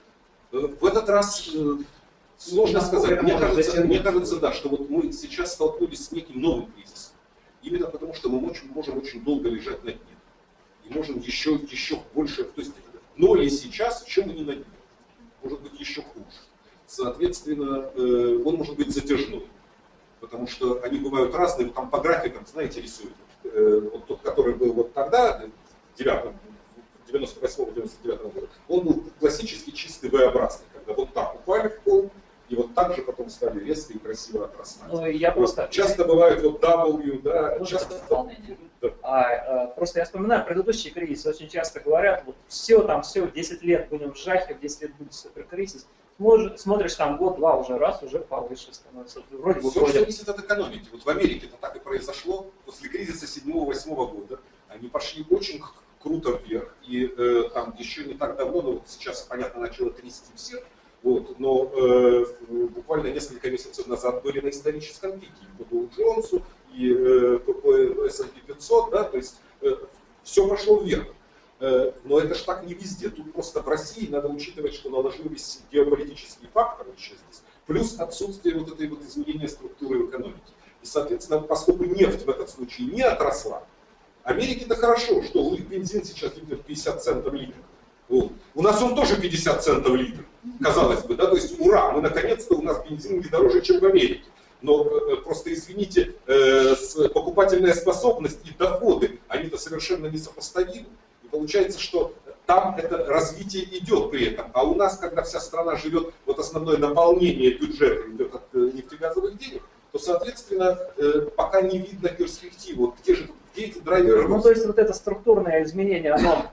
В этот раз э, сложно сказать. Мне кажется, мне кажется, да, что вот мы сейчас столкнулись с неким новым кризисом. Именно потому, что мы можем, можем очень долго лежать на дне. И можем еще, еще больше, то есть ноль сейчас, чем мы не на дне. Может быть еще хуже. Соответственно, э, он может быть затяжной. Потому что они бывают разные, там по графикам, знаете, рисуют. Э, вот тот, который был вот тогда, в девяносто восьмом — девяносто девятом году, он был классически чистый V-образный, когда вот так упали в пол, и вот так же потом стали резко и красиво отрастать. Ну, я просто... вот, часто бывает вот W, да, ну, часто... Да. А, а, просто я вспоминаю предыдущий кризис, очень часто говорят, вот все там, все, десять лет будем в жахе, в десять лет будет суперкризис. Может, смотришь там год-два, уже раз, уже повыше становится. Вроде бы все зависит от экономики. Вот в Америке это так и произошло. После кризиса седьмого-восьмого года они пошли очень круто вверх. И э, там еще не так давно, но вот сейчас, понятно, начало трясти всех. Вот, но э, буквально несколько месяцев назад были на историческом пике. И по Доу Джонсу, и э, по эс энд пи пятьсот, да, то есть э, все пошло вверх. Но это же так не везде. Тут просто в России надо учитывать, что наложились геополитические факторы еще здесь, плюс отсутствие вот этой вот изменения структуры экономики. И, соответственно, поскольку нефть в этом случае не отросла, Америке-то хорошо, что у них бензин сейчас литр пятьдесят центов литр. Вот. У нас он тоже пятьдесят центов литр, казалось бы, да, то есть ура, мы наконец-то, у нас бензин не дороже, чем в Америке. Но э, просто, извините, э, с, покупательная способность и доходы, они-то совершенно несопоставимы. И получается, что там это развитие идет при этом. А у нас, когда вся страна живет, вот основное наполнение бюджета идет от э, нефтегазовых денег, то, соответственно, э, пока не видно перспективы. Вот где же где эти драйверы? Ну, то есть вот это структурное изменение, оно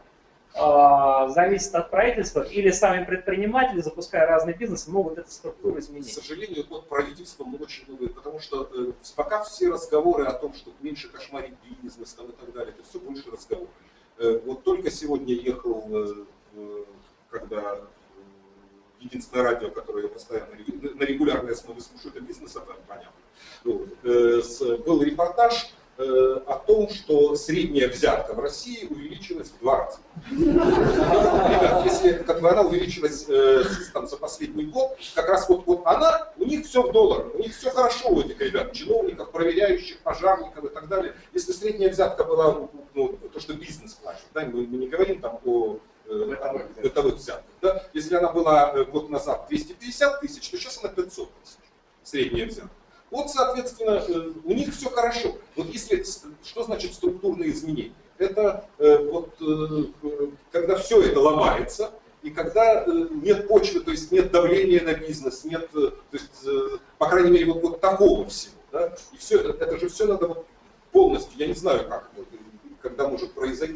э, зависит от правительства, или сами предприниматели, запуская разный бизнес, могут эту структуру изменить? К сожалению, вот правительство очень много, потому что э, пока все разговоры о том, что меньше кошмарить бизнес там, и так далее, это все больше разговоров. Вот только сегодня ехал, когда единственное радио, которое я постоянно на регулярной основе слушаю, это бизнес, это понятно. Был репортаж о том, что средняя взятка в России увеличилась в два раза. Ребят, если как бы она увеличилась там, за последний год, как раз вот, вот она, у них все в долларах, у них все хорошо у этих ребят, чиновников, проверяющих, пожарников и так далее. Если средняя взятка была, ну, то, что бизнес платит, да, мы, мы не говорим там о бытовых взятках, да, если она была год назад двести пятьдесят тысяч, то сейчас она пятьсот тысяч, средняя взятка. Вот, соответственно, у них все хорошо. Вот если, что значит структурные изменения? Это э, вот, э, когда все это ломается, и когда э, нет почвы, то есть нет давления на бизнес, нет, э, то есть, э, по крайней мере, вот, вот такого всего. Да? И все, это, это же все надо вот полностью, я не знаю, как, когда может произойти,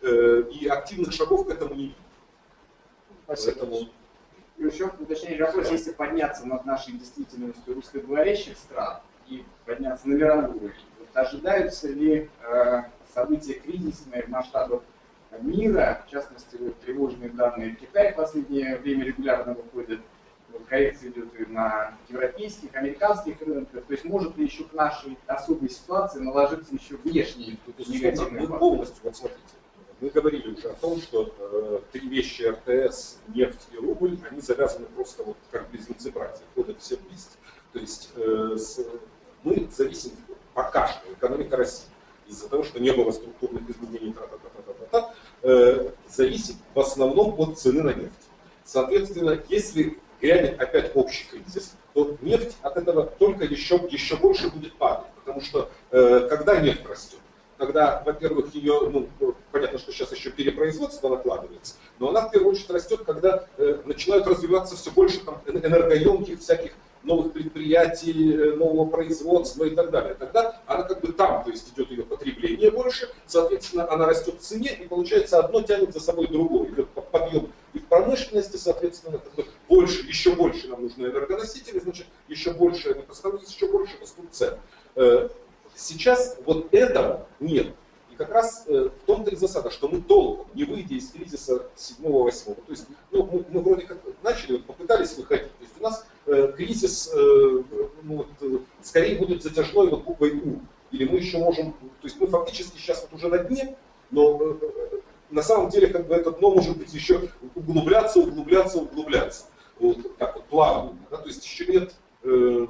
и активных шагов к этому не видно. Поэтому... И еще уточняющий вопрос, если подняться над нашей действительностью русскоговорящих стран и подняться на мировой уровень, вот ожидаются ли э, события кризисные в масштабах мира, в частности, вот, тревожные данные в Китае в последнее время регулярно выходят, вот, коррекция идет и на европейских, американских рынках, то есть может ли еще к нашей особой ситуации наложиться еще внешний негативный фактор? Полностью, вот смотрите. Мы говорили уже о том, что э, три вещи эр тэ эс, нефть и рубль, они завязаны просто вот как близнецы-братья, ходят все вместе. То есть э, с, мы зависим пока что, экономика России, из-за того, что не было структурных изменений, та -та -та -та -та -та, э, зависит в основном от цены на нефть. Соответственно, если грянет опять общий кризис, то нефть от этого только еще, еще больше будет падать. Потому что э, когда нефть растет, когда, во-первых, ее, ну, понятно, что сейчас еще перепроизводство накладывается, но она в первую очередь растет, когда э, начинают развиваться все больше там, энергоемких всяких новых предприятий, нового производства и так далее. Тогда она как бы там, то есть идет ее потребление больше, соответственно, она растет в цене, и получается одно тянет за собой другое. Идет подъем и в промышленности, соответственно, больше, еще больше нам нужны энергоносители, значит, еще больше они поставляют, еще больше растут цены. Сейчас вот этого нет. И как раз э, в том-то и засада, что мы толком, не выйдя из кризиса седьмого-восьмого, то есть ну, мы, мы вроде как начали, вот, попытались выходить, то есть у нас э, кризис э, ну, вот, э, скорее будет затяжной вот буквой У, или мы еще можем, то есть мы фактически сейчас вот уже на дне, но э, на самом деле как бы это дно может быть еще углубляться, углубляться, углубляться, вот так вот плавно, да? То есть еще нет... Э,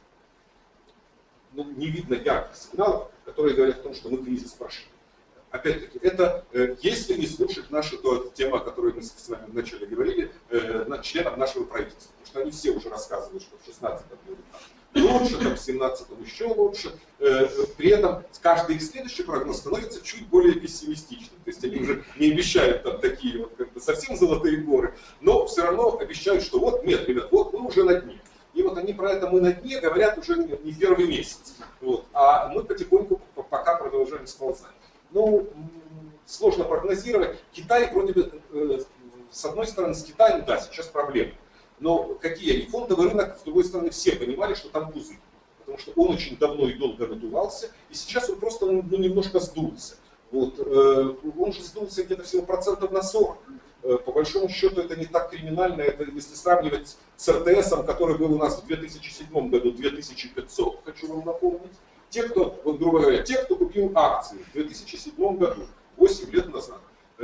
Ну, не видно ярких сигналов, которые говорят о том, что мы кризис прошли. Опять-таки, это э, если не слушать нашу ту тему, о которой мы с вами вначале говорили, э, членов нашего правительства. Потому что они все уже рассказывают, что в шестнадцатом будет лучше, там, в семнадцатом еще лучше. Э, при этом каждый их следующий прогноз становится чуть более пессимистичным. То есть они уже не обещают там такие вот, как бы, совсем золотые горы, но все равно обещают, что вот, нет, ребят, вот мы уже на дне. И вот они про это «мы на дне» говорят уже не первый месяц. Вот. А мы потихоньку пока продолжаем сползать. Ну, сложно прогнозировать. Китай вроде бы, с одной стороны, с Китаем, да, сейчас проблемы. Но какие они? Фондовый рынок, с другой стороны, все понимали, что там пузырь. Потому что он очень давно и долго надувался, и сейчас он просто ну, немножко сдулся. Вот. Он же сдулся где-то всего процентов на сорок. По большому счету это не так криминально, это если сравнивать с эр тэ эсом, который был у нас в две тысячи седьмом году две тысячи пятьсот, хочу вам напомнить. Те, кто, вот, грубо говоря, те, кто купил акции в две тысячи седьмом году, восемь лет назад,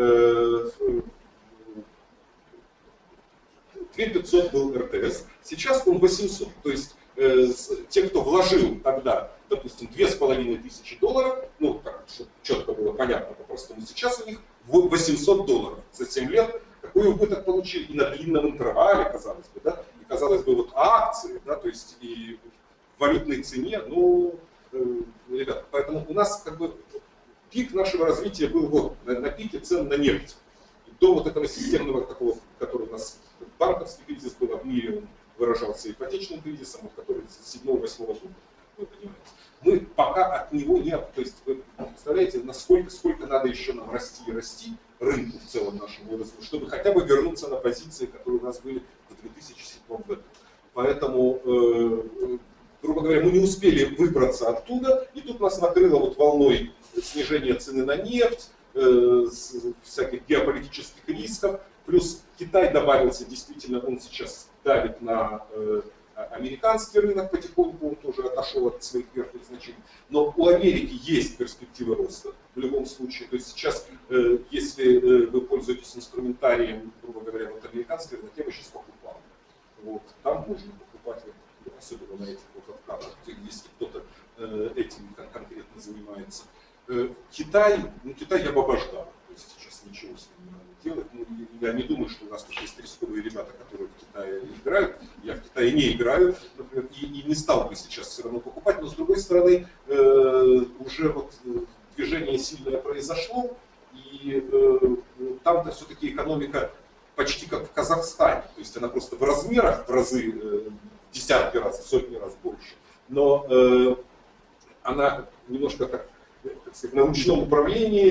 две тысячи пятьсот был эр тэ эс, сейчас он восемьсот. То есть э, те, кто вложил тогда, допустим, две с половиной тысячи долларов, ну, так, чтобы четко было понятно по-простому, сейчас у них восемьсот долларов за семь лет, какой убыток получили и на длинном интервале, казалось бы, да, и казалось бы, вот акции, да, то есть и в валютной цене, ну, э, ребята, поэтому у нас как бы пик нашего развития был вот на, на пике цен на нефть. И до вот этого системного такого, который у нас банковский кризис был, в мире он выражался ипотечным кризисом, вот, который с седьмого-восьмого года, вы понимаете. Мы пока от него не, то есть вы представляете, насколько сколько надо еще нам расти и расти, рынку в целом нашему, чтобы хотя бы вернуться на позиции, которые у нас были в две тысячи седьмом году. Поэтому, э, грубо говоря, мы не успели выбраться оттуда, и тут нас накрыло вот волной снижения цены на нефть, э, всяких геополитических рисков, плюс Китай добавился, действительно, он сейчас давит на э, американский рынок потихоньку, он тоже отошел от своих верхних значений. Но у Америки есть перспективы роста в любом случае. То есть сейчас, э, если э, вы пользуетесь инструментарием, грубо говоря, вот американской рынок, я бы сейчас покупал. Вот, там можно покупать, особенно на этих вот откатах, если кто-то э, этим конкретно занимается. Э, Китай, ну Китай я бы обождал. То есть сейчас ничего с ним не надо делать. Ну, я не думаю, что у нас тут есть рисковые ребята, которые в Китае играют. Я в Китае не играю, например, и, и не стал бы сейчас все равно покупать. Но с другой стороны, э, уже вот движение сильное произошло, и э, там-то все-таки экономика почти как в Казахстане. То есть она просто в размерах в разы, э, в десятки раз, в сотни раз больше. Но э, она немножко так, так сказать, на ручном управлении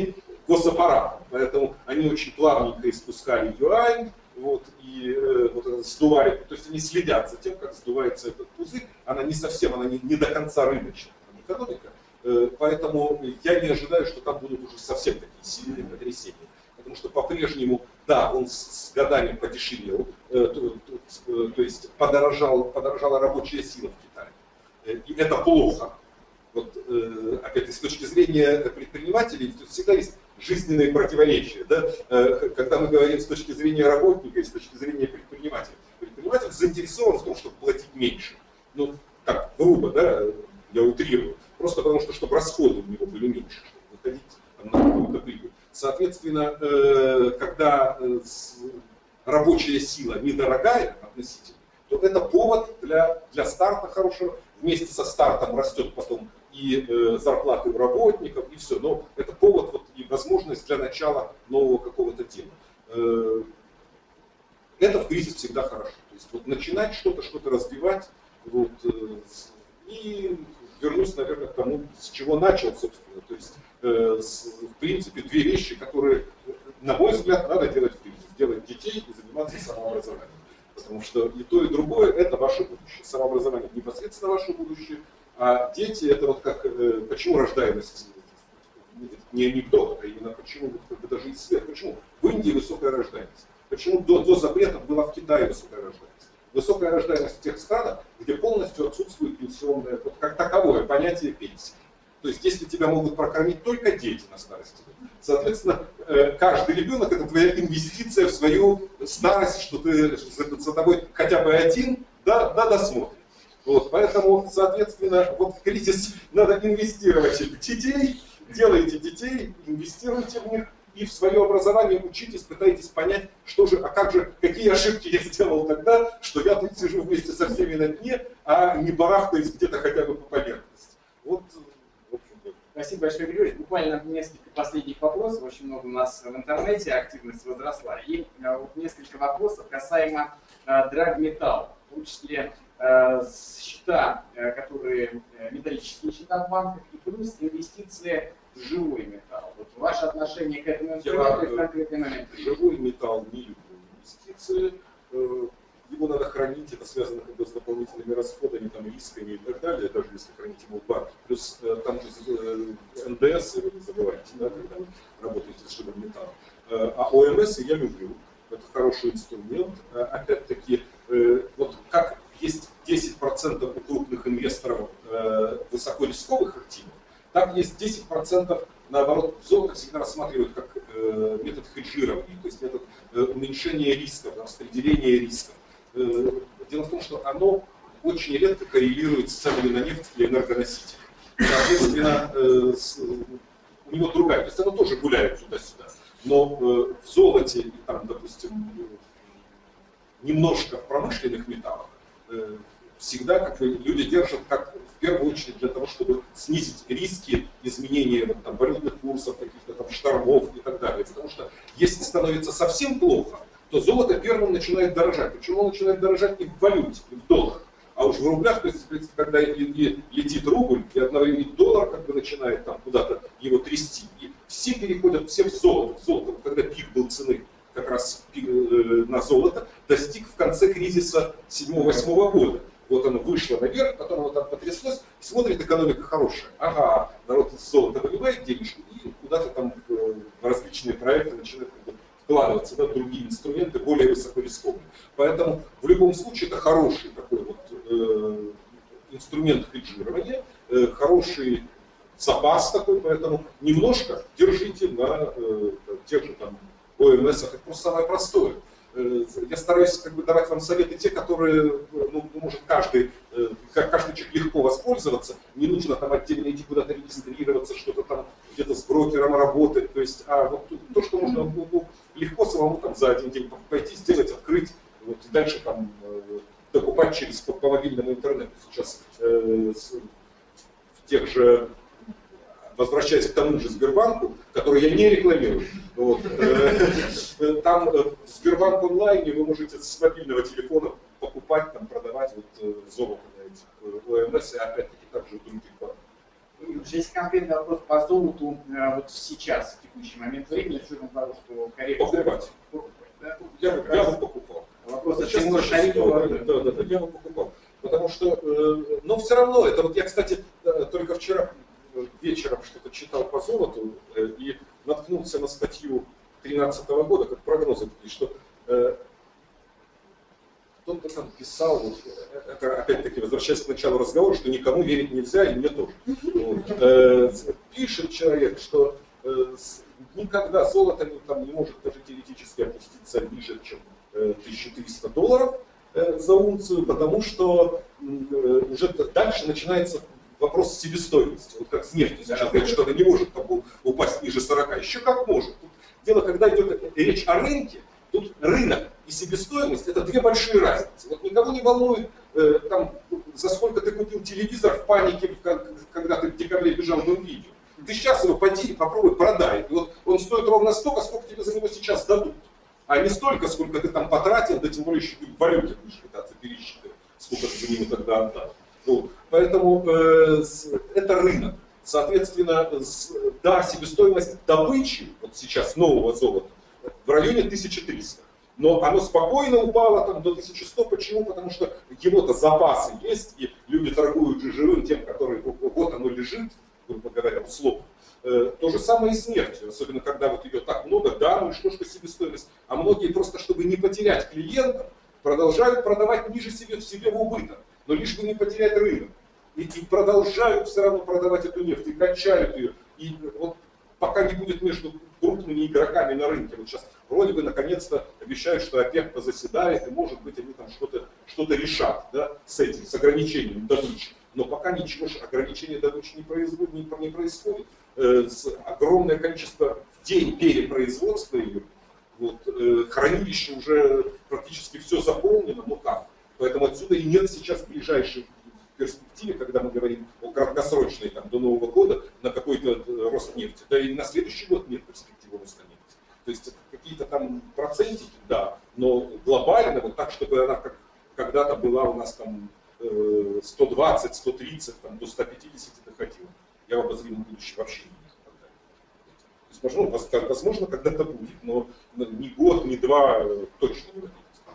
госаппаратом. Поэтому они очень плавненько испускали юань, вот, и э, вот, сдували, то есть они следят за тем, как сдувается этот пузырь. Она не совсем, она не, не до конца рыночная экономика. Э, поэтому я не ожидаю, что там будут уже совсем такие сильные потрясения. Потому что по-прежнему, да, он с, с годами подешевел, э, то, то, то есть подорожал, подорожала рабочая сила в Китае. Э, и это плохо. Вот, э, опять, с точки зрения предпринимателей, всегда есть жизненные противоречия. Да? Э, когда мы говорим с точки зрения работника и с точки зрения предпринимателя. Предприниматель заинтересован в том, чтобы платить меньше. Ну, так, грубо, да, я утрирую. Просто потому что, чтобы расходы у него были меньше, чтобы выходить там, на какую-то прибыль. Соответственно, э, когда э, с, рабочая сила недорогая относительно, то это повод для, для старта хорошего. Вместе со стартом растет потом и э, зарплаты у работников, и все. Но это повод вот, и возможность для начала нового какого-то дела. Э, это в кризис всегда хорошо. То есть вот, начинать что-то, что-то развивать. Вот, э, и вернусь, наверное, к тому, с чего начал, собственно. То есть, э, с, в принципе, две вещи, которые, на мой взгляд, надо делать в кризис. Делать детей и заниматься самообразованием. Потому что и то, и другое – это ваше будущее. Самообразование – непосредственно ваше будущее, а дети – это вот как, э, почему рождаемость, не анекдот, а именно почему, как бы даже исследование, почему в Индии высокая рождаемость, почему до, до запретов была в Китае высокая рождаемость. Высокая рождаемость в тех странах, где полностью отсутствует пенсионное, вот как таковое понятие пенсии. То есть, если тебя могут прокормить только дети на старости, соответственно, каждый ребенок – это твоя инвестиция в свою старость, что ты за тобой хотя бы один, да, да, досмотрит. Вот, поэтому, соответственно, вот в кризис надо инвестировать в детей, делайте детей, инвестируйте в них, и в свое образование учитесь, пытайтесь понять, что же, а как же, какие ошибки я сделал тогда, что я тут сижу вместе со всеми на дне, а не барахтаюсь где-то хотя бы по поверхности. Вот. Спасибо большое, Григорий. Буквально несколько последних вопросов. Очень много у нас в интернете, активность возросла. И а, вот несколько вопросов касаемо а, драгметалла. В том числе а, счета, а, которые а, металлические счета в банках, и плюс инвестиции в живой металл. Вот ваше отношение к этому инструменту и в конкретный момент. Живой металл не люблю инвестиции. Его надо хранить, это связано как бы с дополнительными расходами, там, рисками и так далее, даже если хранить его в банке. Плюс там же эн дэ эс, вы не забывайте, да, когда вы работаете с живым металлом. А о эм эс я люблю, это хороший инструмент. Опять-таки, вот как есть десять процентов у крупных инвесторов высокорисковых активов, так есть десять процентов, наоборот, золото всегда рассматривают как метод хеджирования, то есть метод уменьшения рисков, распределения рисков. Дело в том, что оно очень редко коррелирует с ценами на нефть или энергоносители. Соответственно, у него другая, то есть оно тоже гуляет туда-сюда. Но в золоте, там, допустим, немножко в промышленных металлах, всегда как бы, люди держат как в первую очередь для того, чтобы снизить риски изменения там, валютных курсов, каких-то там штормов и так далее. Потому что если становится совсем плохо, то золото первым начинает дорожать. Почему оно начинает дорожать и в валюте, и в долларах? А уж в рублях, то есть, когда летит рубль, и одновременно доллар как бы начинает там куда-то его трясти, и все переходят, все в золото. В золото, когда пик был цены как раз на золото, достиг в конце кризиса седьмого-восьмого года. Вот оно вышло наверх, потом оно там потряслось, смотрит, экономика хорошая. Ага, народ из золота выливает денежку и куда-то там в различные проекты начинает вкладываться, да, другие инструменты, более высокорисковые. Поэтому в любом случае это хороший такой вот э, инструмент хеджирования, э, хороший запас такой, поэтому немножко держите на э, тех же там о эм эс, это просто самое простое. Я стараюсь как бы давать вам советы те, которые, ну, может каждый, каждый человек легко воспользоваться, не нужно там отдельно идти куда-то регистрироваться, что-то там где-то с брокером работать, то есть, а вот то, что можно ну, легко самому там за один день пойти, сделать, открыть, вот, и дальше там докупать через по, по мобильному интернету. Сейчас э, с, в тех же, возвращаясь к тому же Сбербанку, который я не рекламирую, вот, э, там э, в Сбербанк онлайне вы можете с мобильного телефона покупать, там, продавать вот, э, золото на этих о эм эс и опять-таки также в других банках. Если конкретный вопрос по золоту, вот сейчас, в текущий момент времени, с учетом того, что коррекция... Покупать. Покупать, да? Я, я бы покупал. Вопрос от Сейчас Тимура тоже Шарипова. да, да, да, я бы покупал. Потому что, э, но все равно, это вот я, кстати, э, только вчера вечером что-то читал по золоту э, и наткнулся на статью две тысячи тринадцатого года, как прогнозы такие, что э, кто-то там писал, вот, это опять-таки возвращаясь к началу разговора, что никому верить нельзя, и мне тоже. Вот, э, пишет человек, что э, никогда золото не, там, не может даже теоретически опуститься ниже, чем э, тысяча триста долларов э, за унцию, потому что э, уже дальше начинается вопрос себестоимости. Вот как с нефтью сейчас говорят, что она не может там, упасть ниже сорока. Еще как может. Тут дело, когда идет речь о рынке, тут рынок и себестоимость — это две большие разницы. Вот никого не волнует, э, там, за сколько ты купил телевизор в панике, как, когда ты в декабре бежал в видео. Ты сейчас его поди, попробуй продай. И вот он стоит ровно столько, сколько тебе за него сейчас дадут. А не столько, сколько ты там потратил, да тем более еще в валюте будешь пытаться пересчитывать, сколько ты за него тогда отдал. Вот. Поэтому э, это рынок. Соответственно, с, да, себестоимость добычи, вот сейчас нового золота, в районе тысячи трёхсот. Но оно спокойно упало там, до тысячи ста. Почему? Потому что его-то запасы есть, и люди торгуют же живым тем, который вот оно лежит, грубо говоря, условно. Э, то же самое и с нефтью, особенно когда вот ее так много, да, ну и что, что себестоимость. А многие просто, чтобы не потерять клиентов, продолжают продавать ниже себе, себе в убыток, но лишь бы не потерять рынок. И, и продолжают все равно продавать эту нефть, и качают ее. И вот пока не будет между крупными игроками на рынке, вот сейчас вроде бы наконец-то обещают, что ОПЕК позаседает, и может быть они там что-то что-то решат, да, с этим, с ограничением добычи. Но пока ничего же ограничения добычи не происходит, не, не происходит. Э, с огромное количество в день перепроизводства ее, вот, э, хранилище уже практически все заполнено, ну как? Поэтому отсюда и нет сейчас ближайшей перспективе, когда мы говорим о краткосрочной, там, до Нового года, на какой-то рост нефти. Да и на следующий год нет перспективы роста нефти. То есть какие-то там процентики, да, но глобально, вот так, чтобы она как когда-то была у нас там сто двадцать, сто тридцать, там, до ста пятидесяти доходила. Я в обозримом будущем вообще не вижу. То есть, возможно, возможно когда-то будет, но ни год, ни два точно не будет.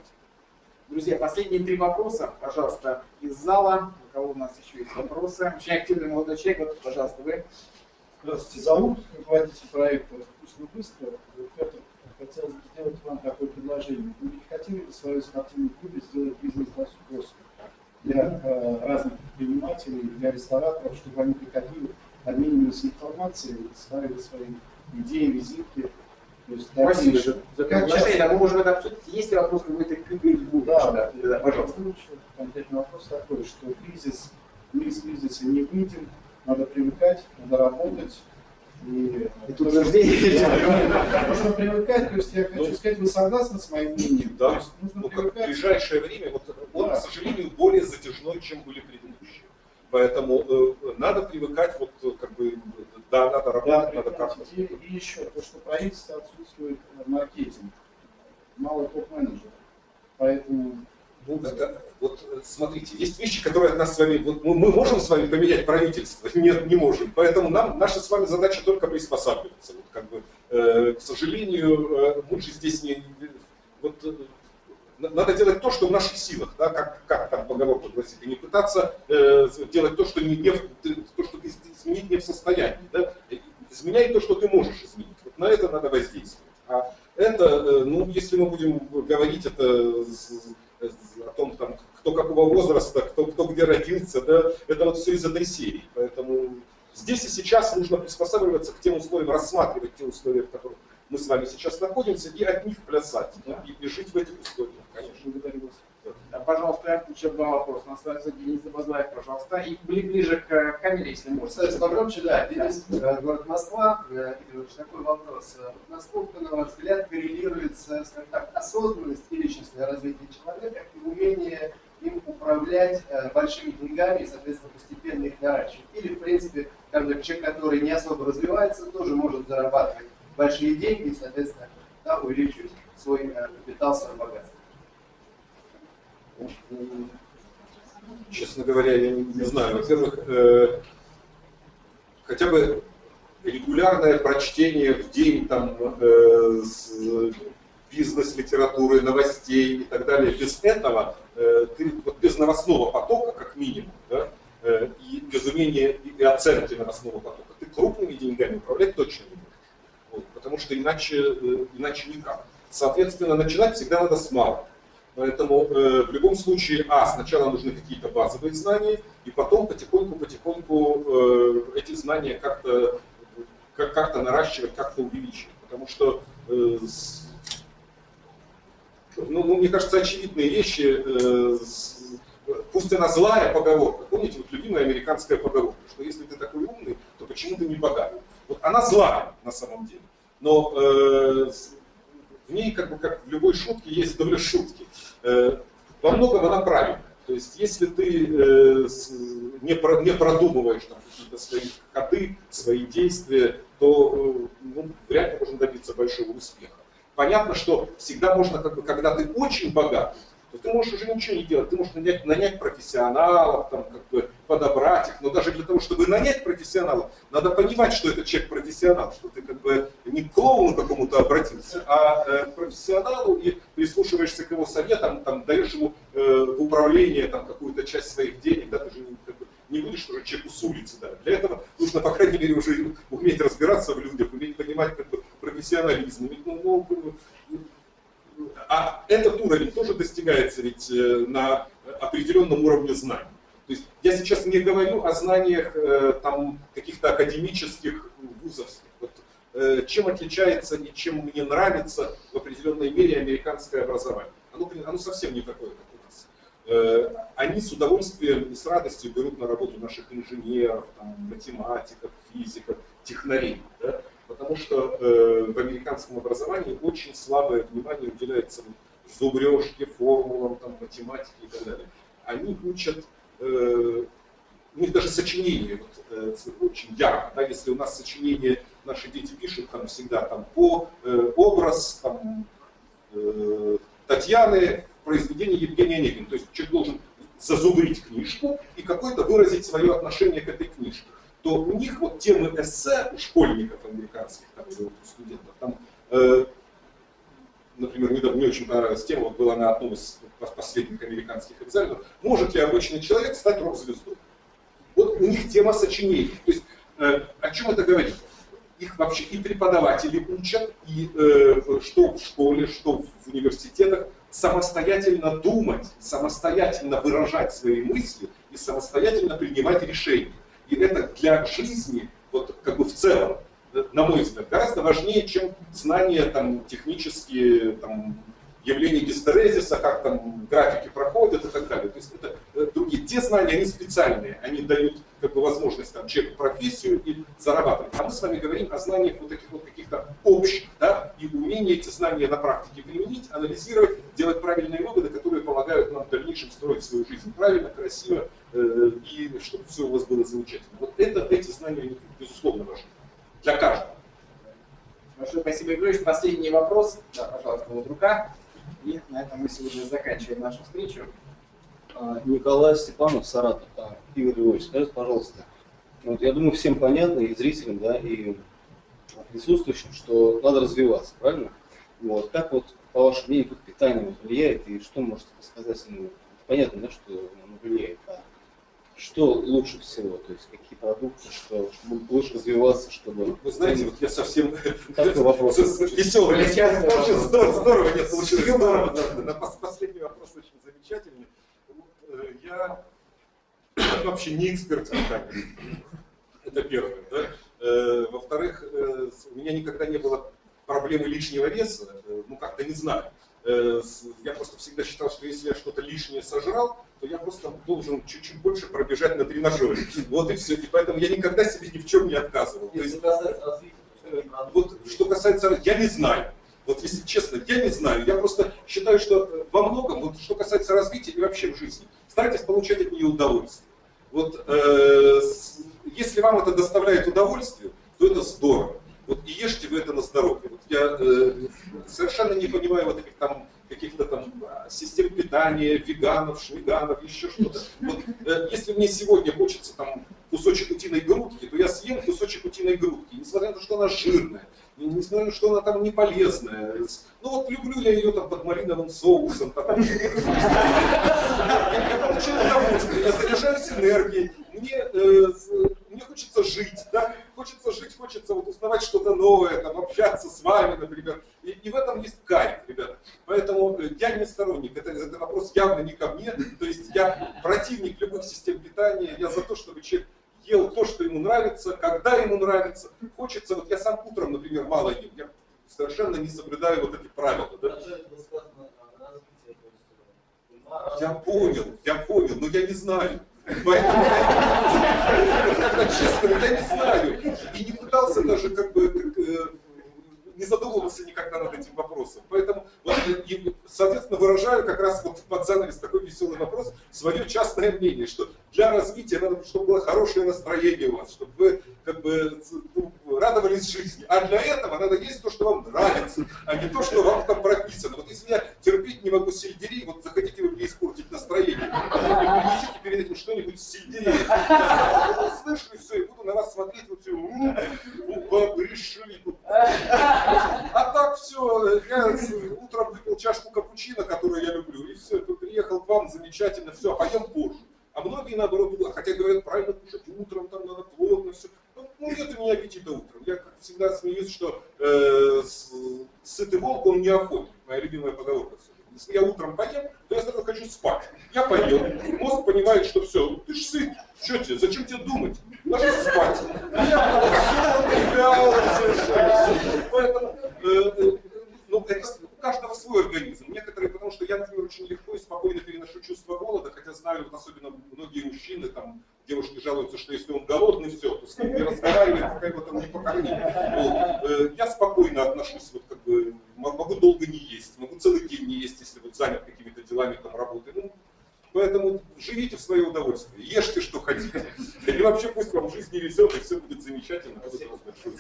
Друзья, последние три вопроса, пожалуйста, из зала. У кого у нас еще есть вопросы? Очень активный молодой человек, вот, пожалуйста, вы. Здравствуйте, зовут руководитель проекта «Вкусно быстро». Петр, хотелось бы сделать вам такое предложение. Вы не хотели бы в своей спортивной клубе сделать бизнес-доску для э, разных предпринимателей, для рестораторов, чтобы они приходили, обменивались информацией, ставили свои идеи, визитки. Спасибо за приглашение. Мы можем это обсудить. Есть ли вопрос какой-то к Игорю? Да, да, да, пожалуйста. Конкретный вопрос такой, что кризис, мы из кризиса не выйдем, надо привыкать, надо работать. И, и тут рождение. Нужно привыкать, то есть я хочу сказать, вы согласны с моим мнением? Да, ну, как в ближайшее время, вот, он, да. К сожалению, более затяжной, чем были предыдущие. Поэтому э, надо привыкать, вот, как бы, да, надо работать, да, надо как-то. И, и еще, то, что правительство отсутствует маркетинг, мало топ-менеджеров. Поэтому... Ну, это, вот смотрите, есть вещи, которые от нас с вами, вот, мы, мы можем с вами поменять правительство? Нет, не можем. Поэтому нам, наша с вами задача только приспосабливаться. Вот, как бы, э, к сожалению, э, мы же здесь не... Вот, э, надо делать то, что в наших силах, да, как, как там поговорка гласит, и не пытаться э, делать то, что, не, не, то, что ты изменить не в состоянии. Да? Изменяй то, что ты можешь изменить. Вот на это надо воздействовать. А это, э, ну, если мы будем говорить это с, о том, там, кто какого возраста, кто, кто где родился, да, это вот все из этой серии. Поэтому здесь и сейчас нужно приспосабливаться к тем условиям, рассматривать те условия, в которых мы с вами сейчас находимся, и от них плясать, да, и, и жить в этих условиях, конечно. Благодарю вас. Да, пожалуйста, еще два вопроса. У нас остается Денис Забазаев, пожалуйста. И ближе к камере, если можно. Кстати, погромче, да. Денис, город Москва. Игорь Ильич, такой вопрос. Насколько, на ваш взгляд, коррелирует, скажем так, осознанность и личностное развитие человека и умение им управлять большими деньгами и, соответственно, постепенно их наращивать? Или, в принципе, каждый человек, который не особо развивается, тоже может зарабатывать большие деньги и, соответственно, да, увеличивать свой э, капитал, свое богатство. Честно говоря, я не, не знаю. Во-первых, э, хотя бы регулярное прочтение в день там, э, бизнес-литературы, новостей и так далее. Без этого, э, ты, вот без новостного потока, как минимум, да, э, и без умения и оценки новостного потока, ты крупными деньгами управлять точно не можешь. Вот, потому что иначе, э, иначе никак. Соответственно, начинать всегда надо с малого. Поэтому э, в любом случае, а, сначала нужны какие-то базовые знания, и потом потихоньку-потихоньку э, эти знания как-то как, как-то наращивать, как-то увеличивать. Потому что, э, с, ну, ну, мне кажется, очевидные вещи, э, с, пусть она злая поговорка. Помните, вот любимая американская поговорка, что если ты такой умный, то почему ты не богатый? Вот она злая на самом деле. Но э, в ней, как бы, как в любой шутке, есть доля шутки. Э, во многом она правильная. То есть, если ты э, не, про, не продумываешь там, какие-то свои ходы, свои действия, то э, ну, вряд ли можно добиться большого успеха. Понятно, что всегда можно, как бы, когда ты очень богат, то ты можешь уже ничего не делать. Ты можешь нанять, нанять профессионалов, там, как бы, подобрать их. Но даже для того, чтобы нанять профессионалов, надо понимать, что этот человек профессионал, что ты как бы не к клоуну какому-то обратился, а э, к профессионалу и прислушиваешься к его советам, там, даешь ему э, в управление там, какую-то часть своих денег, да, ты же как бы, не будешь уже человеку с улицы. Да. Для этого нужно, по крайней мере, уже уметь разбираться в людях, уметь понимать как бы, профессионализм. Ну, ну, а этот уровень тоже достигается ведь на определенном уровне знаний. То есть я сейчас не говорю о знаниях там, каких-то академических, вузовских. Вот, чем отличается и чем мне нравится в определенной мере американское образование. Оно, оно совсем не такое, как у нас. Они с удовольствием и с радостью берут на работу наших инженеров, там, математиков, физиков, технарей. Да? Потому что э, в американском образовании очень слабое внимание уделяется зубрежке, формулам, там, математике и так далее. Они учат, э, у них даже сочинения вот, э, очень ярко. Да? Если у нас сочинения наши дети пишут там, всегда там, по э, образ там, э, Татьяны в произведении Евгения Онегина. То есть человек должен зазубрить книжку и какое-то выразить свое отношение к этой книжке. То у них вот темы эссе у школьников американских, там, или у студентов, там, э, например, недавно мне очень понравилась тема, вот была на одном из последних американских экзаменов, может ли обычный человек стать рок-звездой? Вот у них тема сочинений. То есть э, о чем это говорит? Их вообще и преподаватели учат, и э, что в школе, что в университетах, самостоятельно думать, самостоятельно выражать свои мысли и самостоятельно принимать решения. И это для жизни, вот, как бы в целом, на мой взгляд, гораздо важнее, чем знания там, технические там, явления гистерезиса, как там графики проходят и так далее. То есть это э, другие. Те знания, они специальные, они дают как бы, возможность там, человеку профессию и зарабатывать. А мы с вами говорим о знаниях вот таких вот каких-то общих, да, и умении эти знания на практике применить, анализировать, делать правильные выводы, которые помогают нам в дальнейшем строить свою жизнь правильно, красиво, э, и чтобы все у вас было замечательно. Вот это, эти знания, они, безусловно, важны. Для каждого. Большое спасибо, Григорьевич. Последний вопрос. Да, пожалуйста, вот рука. И на этом мы сегодня заканчиваем нашу встречу. Николай Степанов, Саратов. А, Игорь Григорьевич, скажите, пожалуйста, вот я думаю, всем понятно, и зрителям, да, и присутствующим, что надо развиваться, правильно? Вот. Как вот, по вашему мнению, тут питание влияет, и что можете сказать? Ну, понятно, да, что оно влияет. А что лучше всего? То есть какие продукты, что, чтобы лучше развиваться, чтобы... Вы знаете, вот я совсем такой вопрос. Веселый. Очень здорово, нет, получилось здорово. На последний вопрос очень замечательный. Я вообще не эксперт в питании. Это первое. Да? Во-вторых, у меня никогда не было проблемы лишнего веса, ну как-то не знаю. Я просто всегда считал, что если я что-то лишнее сожрал, то я просто должен чуть-чуть больше пробежать на тренажере. Вот и все. И поэтому я никогда себе ни в чем не отказывал. То есть, вот, что касается, я не знаю. Вот если честно, я не знаю. Я просто считаю, что во многом, вот, что касается развития и вообще в жизни, старайтесь получать от нее удовольствие. Вот, э, если вам это доставляет удовольствие, то это здорово. Вот, и ешьте вы это на здоровье. Вот я э, совершенно не понимаю вот этих там каких-то там систем питания, веганов, швеганов, еще что-то. Вот, э, если мне сегодня хочется там кусочек утиной грудки, то я съем кусочек утиной грудки, несмотря на то, что она жирная, несмотря на то, что она там не полезная. Ну вот люблю я ее там под малиновым соусом. Там, я получаю удовольствие, я заряжаюсь энергией, мне, э, мне хочется жить, да? Хочется жить, хочется вот узнавать что-то новое, там, общаться с вами, например. И, и в этом есть кайф, ребята. Поэтому я не сторонник, это, это вопрос явно не ко мне. То есть я противник любых систем питания, я за то, чтобы человек ел то, что ему нравится, когда ему нравится. Хочется, вот я сам утром, например, мало ем, я совершенно не соблюдаю вот эти правила. Да? Я понял, я понял, но я не знаю. Поэтому, честно, я не знаю. И не пытался даже как бы как, не задумывался никогда над этим вопросом. Поэтому, вот, и, соответственно, выражаю как раз вот под занавес такой веселый вопрос, свое частное мнение, что для развития надо, чтобы было хорошее настроение у вас, чтобы вы как бы ну, радовались жизни. А для этого надо есть то, что вам нравится, а не то, что вам там прописано. Вот если я терпеть не могу сельдерей, вот захотите вы мне испортить настроение, принесите перед этим что-нибудь с сельдерей. Я слышу и все, и буду на вас смотреть, вот все, ну, как решили. А так все, я утром выпил чашку капучино, которую я люблю, и все, приехал к вам, замечательно, все, поем позже. А многие наоборот, хотя говорят, правильно кушать утром, там надо плотно, все. Ну, ну нет у меня аппетита утром. Я как всегда смеюсь, что э, сытый волк, он не охотник. Моя любимая поговорка. Если я утром поем, то я сразу хочу спать. Я поем. Мозг понимает, что все, ты ж сыт. Что тебе? Зачем тебе думать? Ложись спать. Я совершенно. Поэтому э, ну, у каждого свой организм. Некоторые, потому что я, например, очень легко и спокойно переношу чувство голода, хотя знаю, вот особенно многие мужчины, там, девушки жалуются, что если он голодный, все, то с ним не разговаривает, пока его там не покормить. Вот. Я спокойно отношусь, вот, как бы, могу долго не есть, могу целый день не есть, если вот занят какими-то делами, там, работой. Ну, поэтому живите в свое удовольствие, ешьте, что хотите. И вообще пусть вам в жизни везет, и все будет замечательно. Спасибо.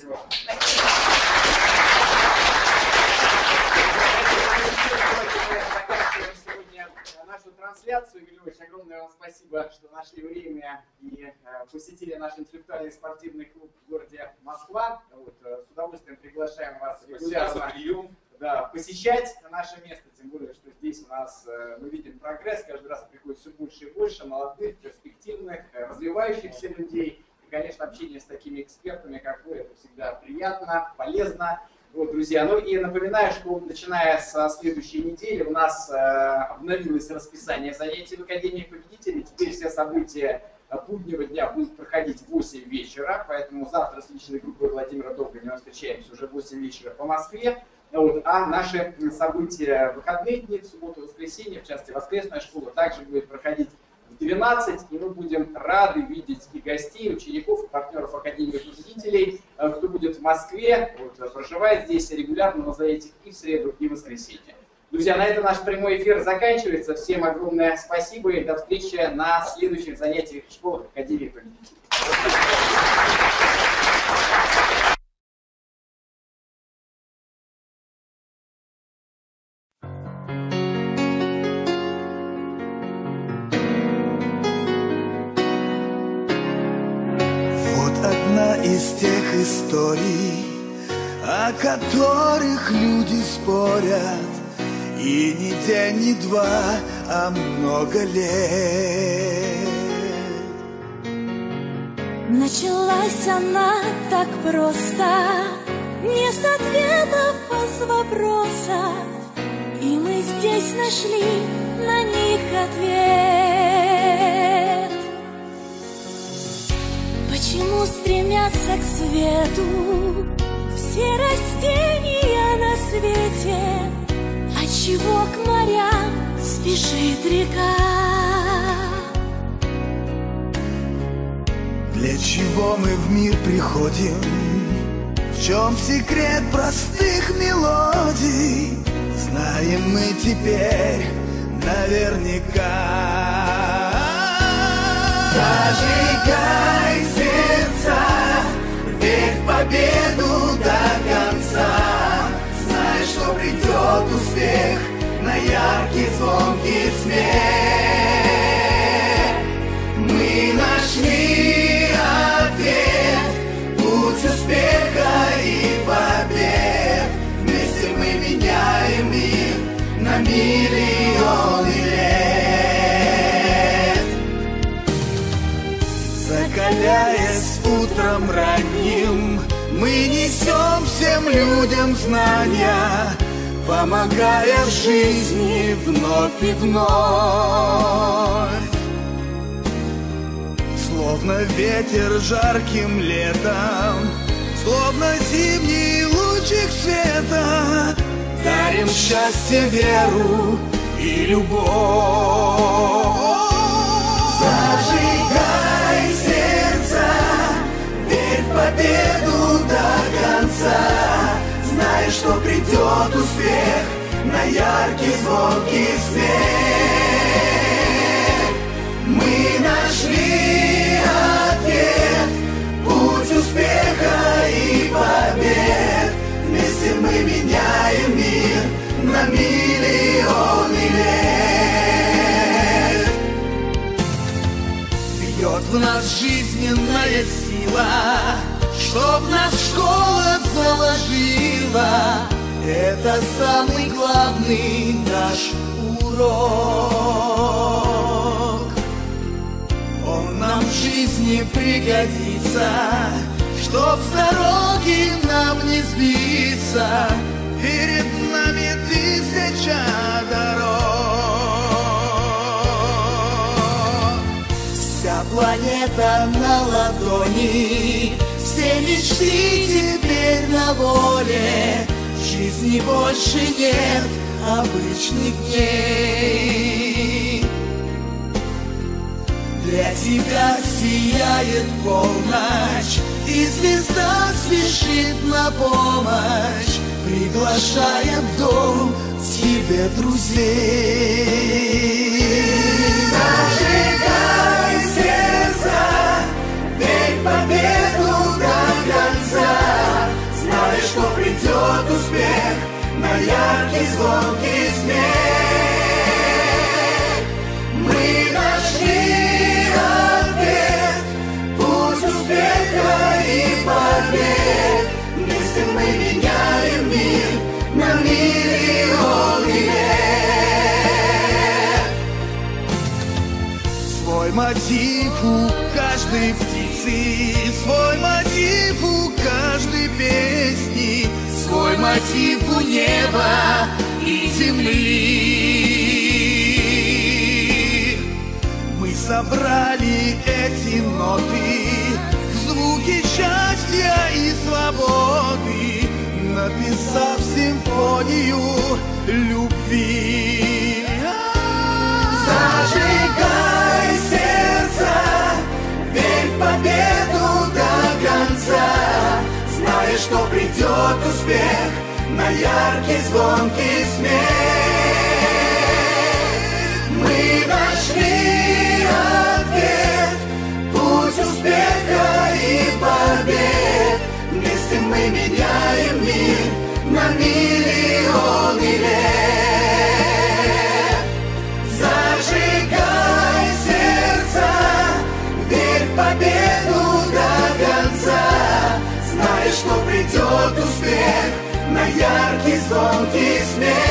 Нашу трансляцию. Игорь Львович, огромное вам спасибо, что нашли время и э, посетили наш интеллектуальный спортивный клуб в городе Москва. Вот, э, с удовольствием приглашаем вас регулярно да, посещать наше место, тем более, что здесь у нас э, мы видим прогресс, каждый раз приходит все больше и больше молодых, перспективных, э, развивающихся людей. И, конечно, общение с такими экспертами, как вы, это всегда приятно, полезно. Вот, друзья, ну и напоминаю, что начиная со следующей недели у нас э, обновилось расписание занятий в Академии Победителей. Теперь все события буднего дня будут проходить в восемь вечера, поэтому завтра с личной группой Владимира Добрыня мы встречаемся уже в восемь вечера по Москве. Вот, а наши события в выходные дни, в субботу и воскресенье, в частности воскресная школа, также будет проходить в двенадцать, и мы будем рады видеть и гостей, учеников, и партнеров Академии Победителей, кто будет в Москве, вот, проживает здесь регулярно на занятиях и в среду, и в воскресенье. Друзья, на этом наш прямой эфир заканчивается. Всем огромное спасибо и до встречи на следующих занятиях школы Академии Победителей. Из тех историй, о которых люди спорят, и не день, не два, а много лет. Началась она так просто, не с ответов, а с вопросов, и мы здесь нашли на них ответ. Почему стремятся к свету все растения на свете? Отчего к морям спешит река? Для чего мы в мир приходим? В чем секрет простых мелодий? Знаем мы теперь наверняка. Зажигай сердца, верь в победу до конца. Знай, что придет успех на яркий звонкий смех. Мы нашли несем всем людям знания, помогая в жизни вновь и вновь. Словно ветер жарким летом, словно зимний лучик света, дарим счастье, веру и любовь. Зажигай сердце, верь в победу до конца. Знай, что придет успех на яркий звонкий смех. Мы нашли ответ, путь успеха и побед. Вместе мы меняем мир на миллионы лет. Бьет в нас жизненная сила, чтоб нас школа заложила. Это самый главный наш урок. Он нам в жизни пригодится, чтоб с дороги нам не сбиться. Перед нами тысяча дорог. Вся планета на ладони, все мечты теперь на воле. В жизни больше нет обычных дней. Для тебя сияет полночь, и звезда спешит на помощь, приглашая в дом тебе друзей. Зажигай сердце, верь в победу до конца. Знай, что придет успех на яркий звонкий смех. Мы нашли ответ, путь успеха и побед. Вместе мы меняем мир на миллионы лет. Свой мотив у каждой птицы, свой мотив у каждой песни, свой мотив у неба и земли. Мы собрали эти ноты, звуки счастья и свободы, написав симфонию любви. Зажигай сердце, верь в победу до конца. Знай, что придет успех на яркий звонкий смех. Мы нашли ответ, путь успеха и побед. Вместе мы меняем мир на миллионы лет. Зажигай сердце, верь в победу до конца. Знай, что придет успех на яркий звонкий смех.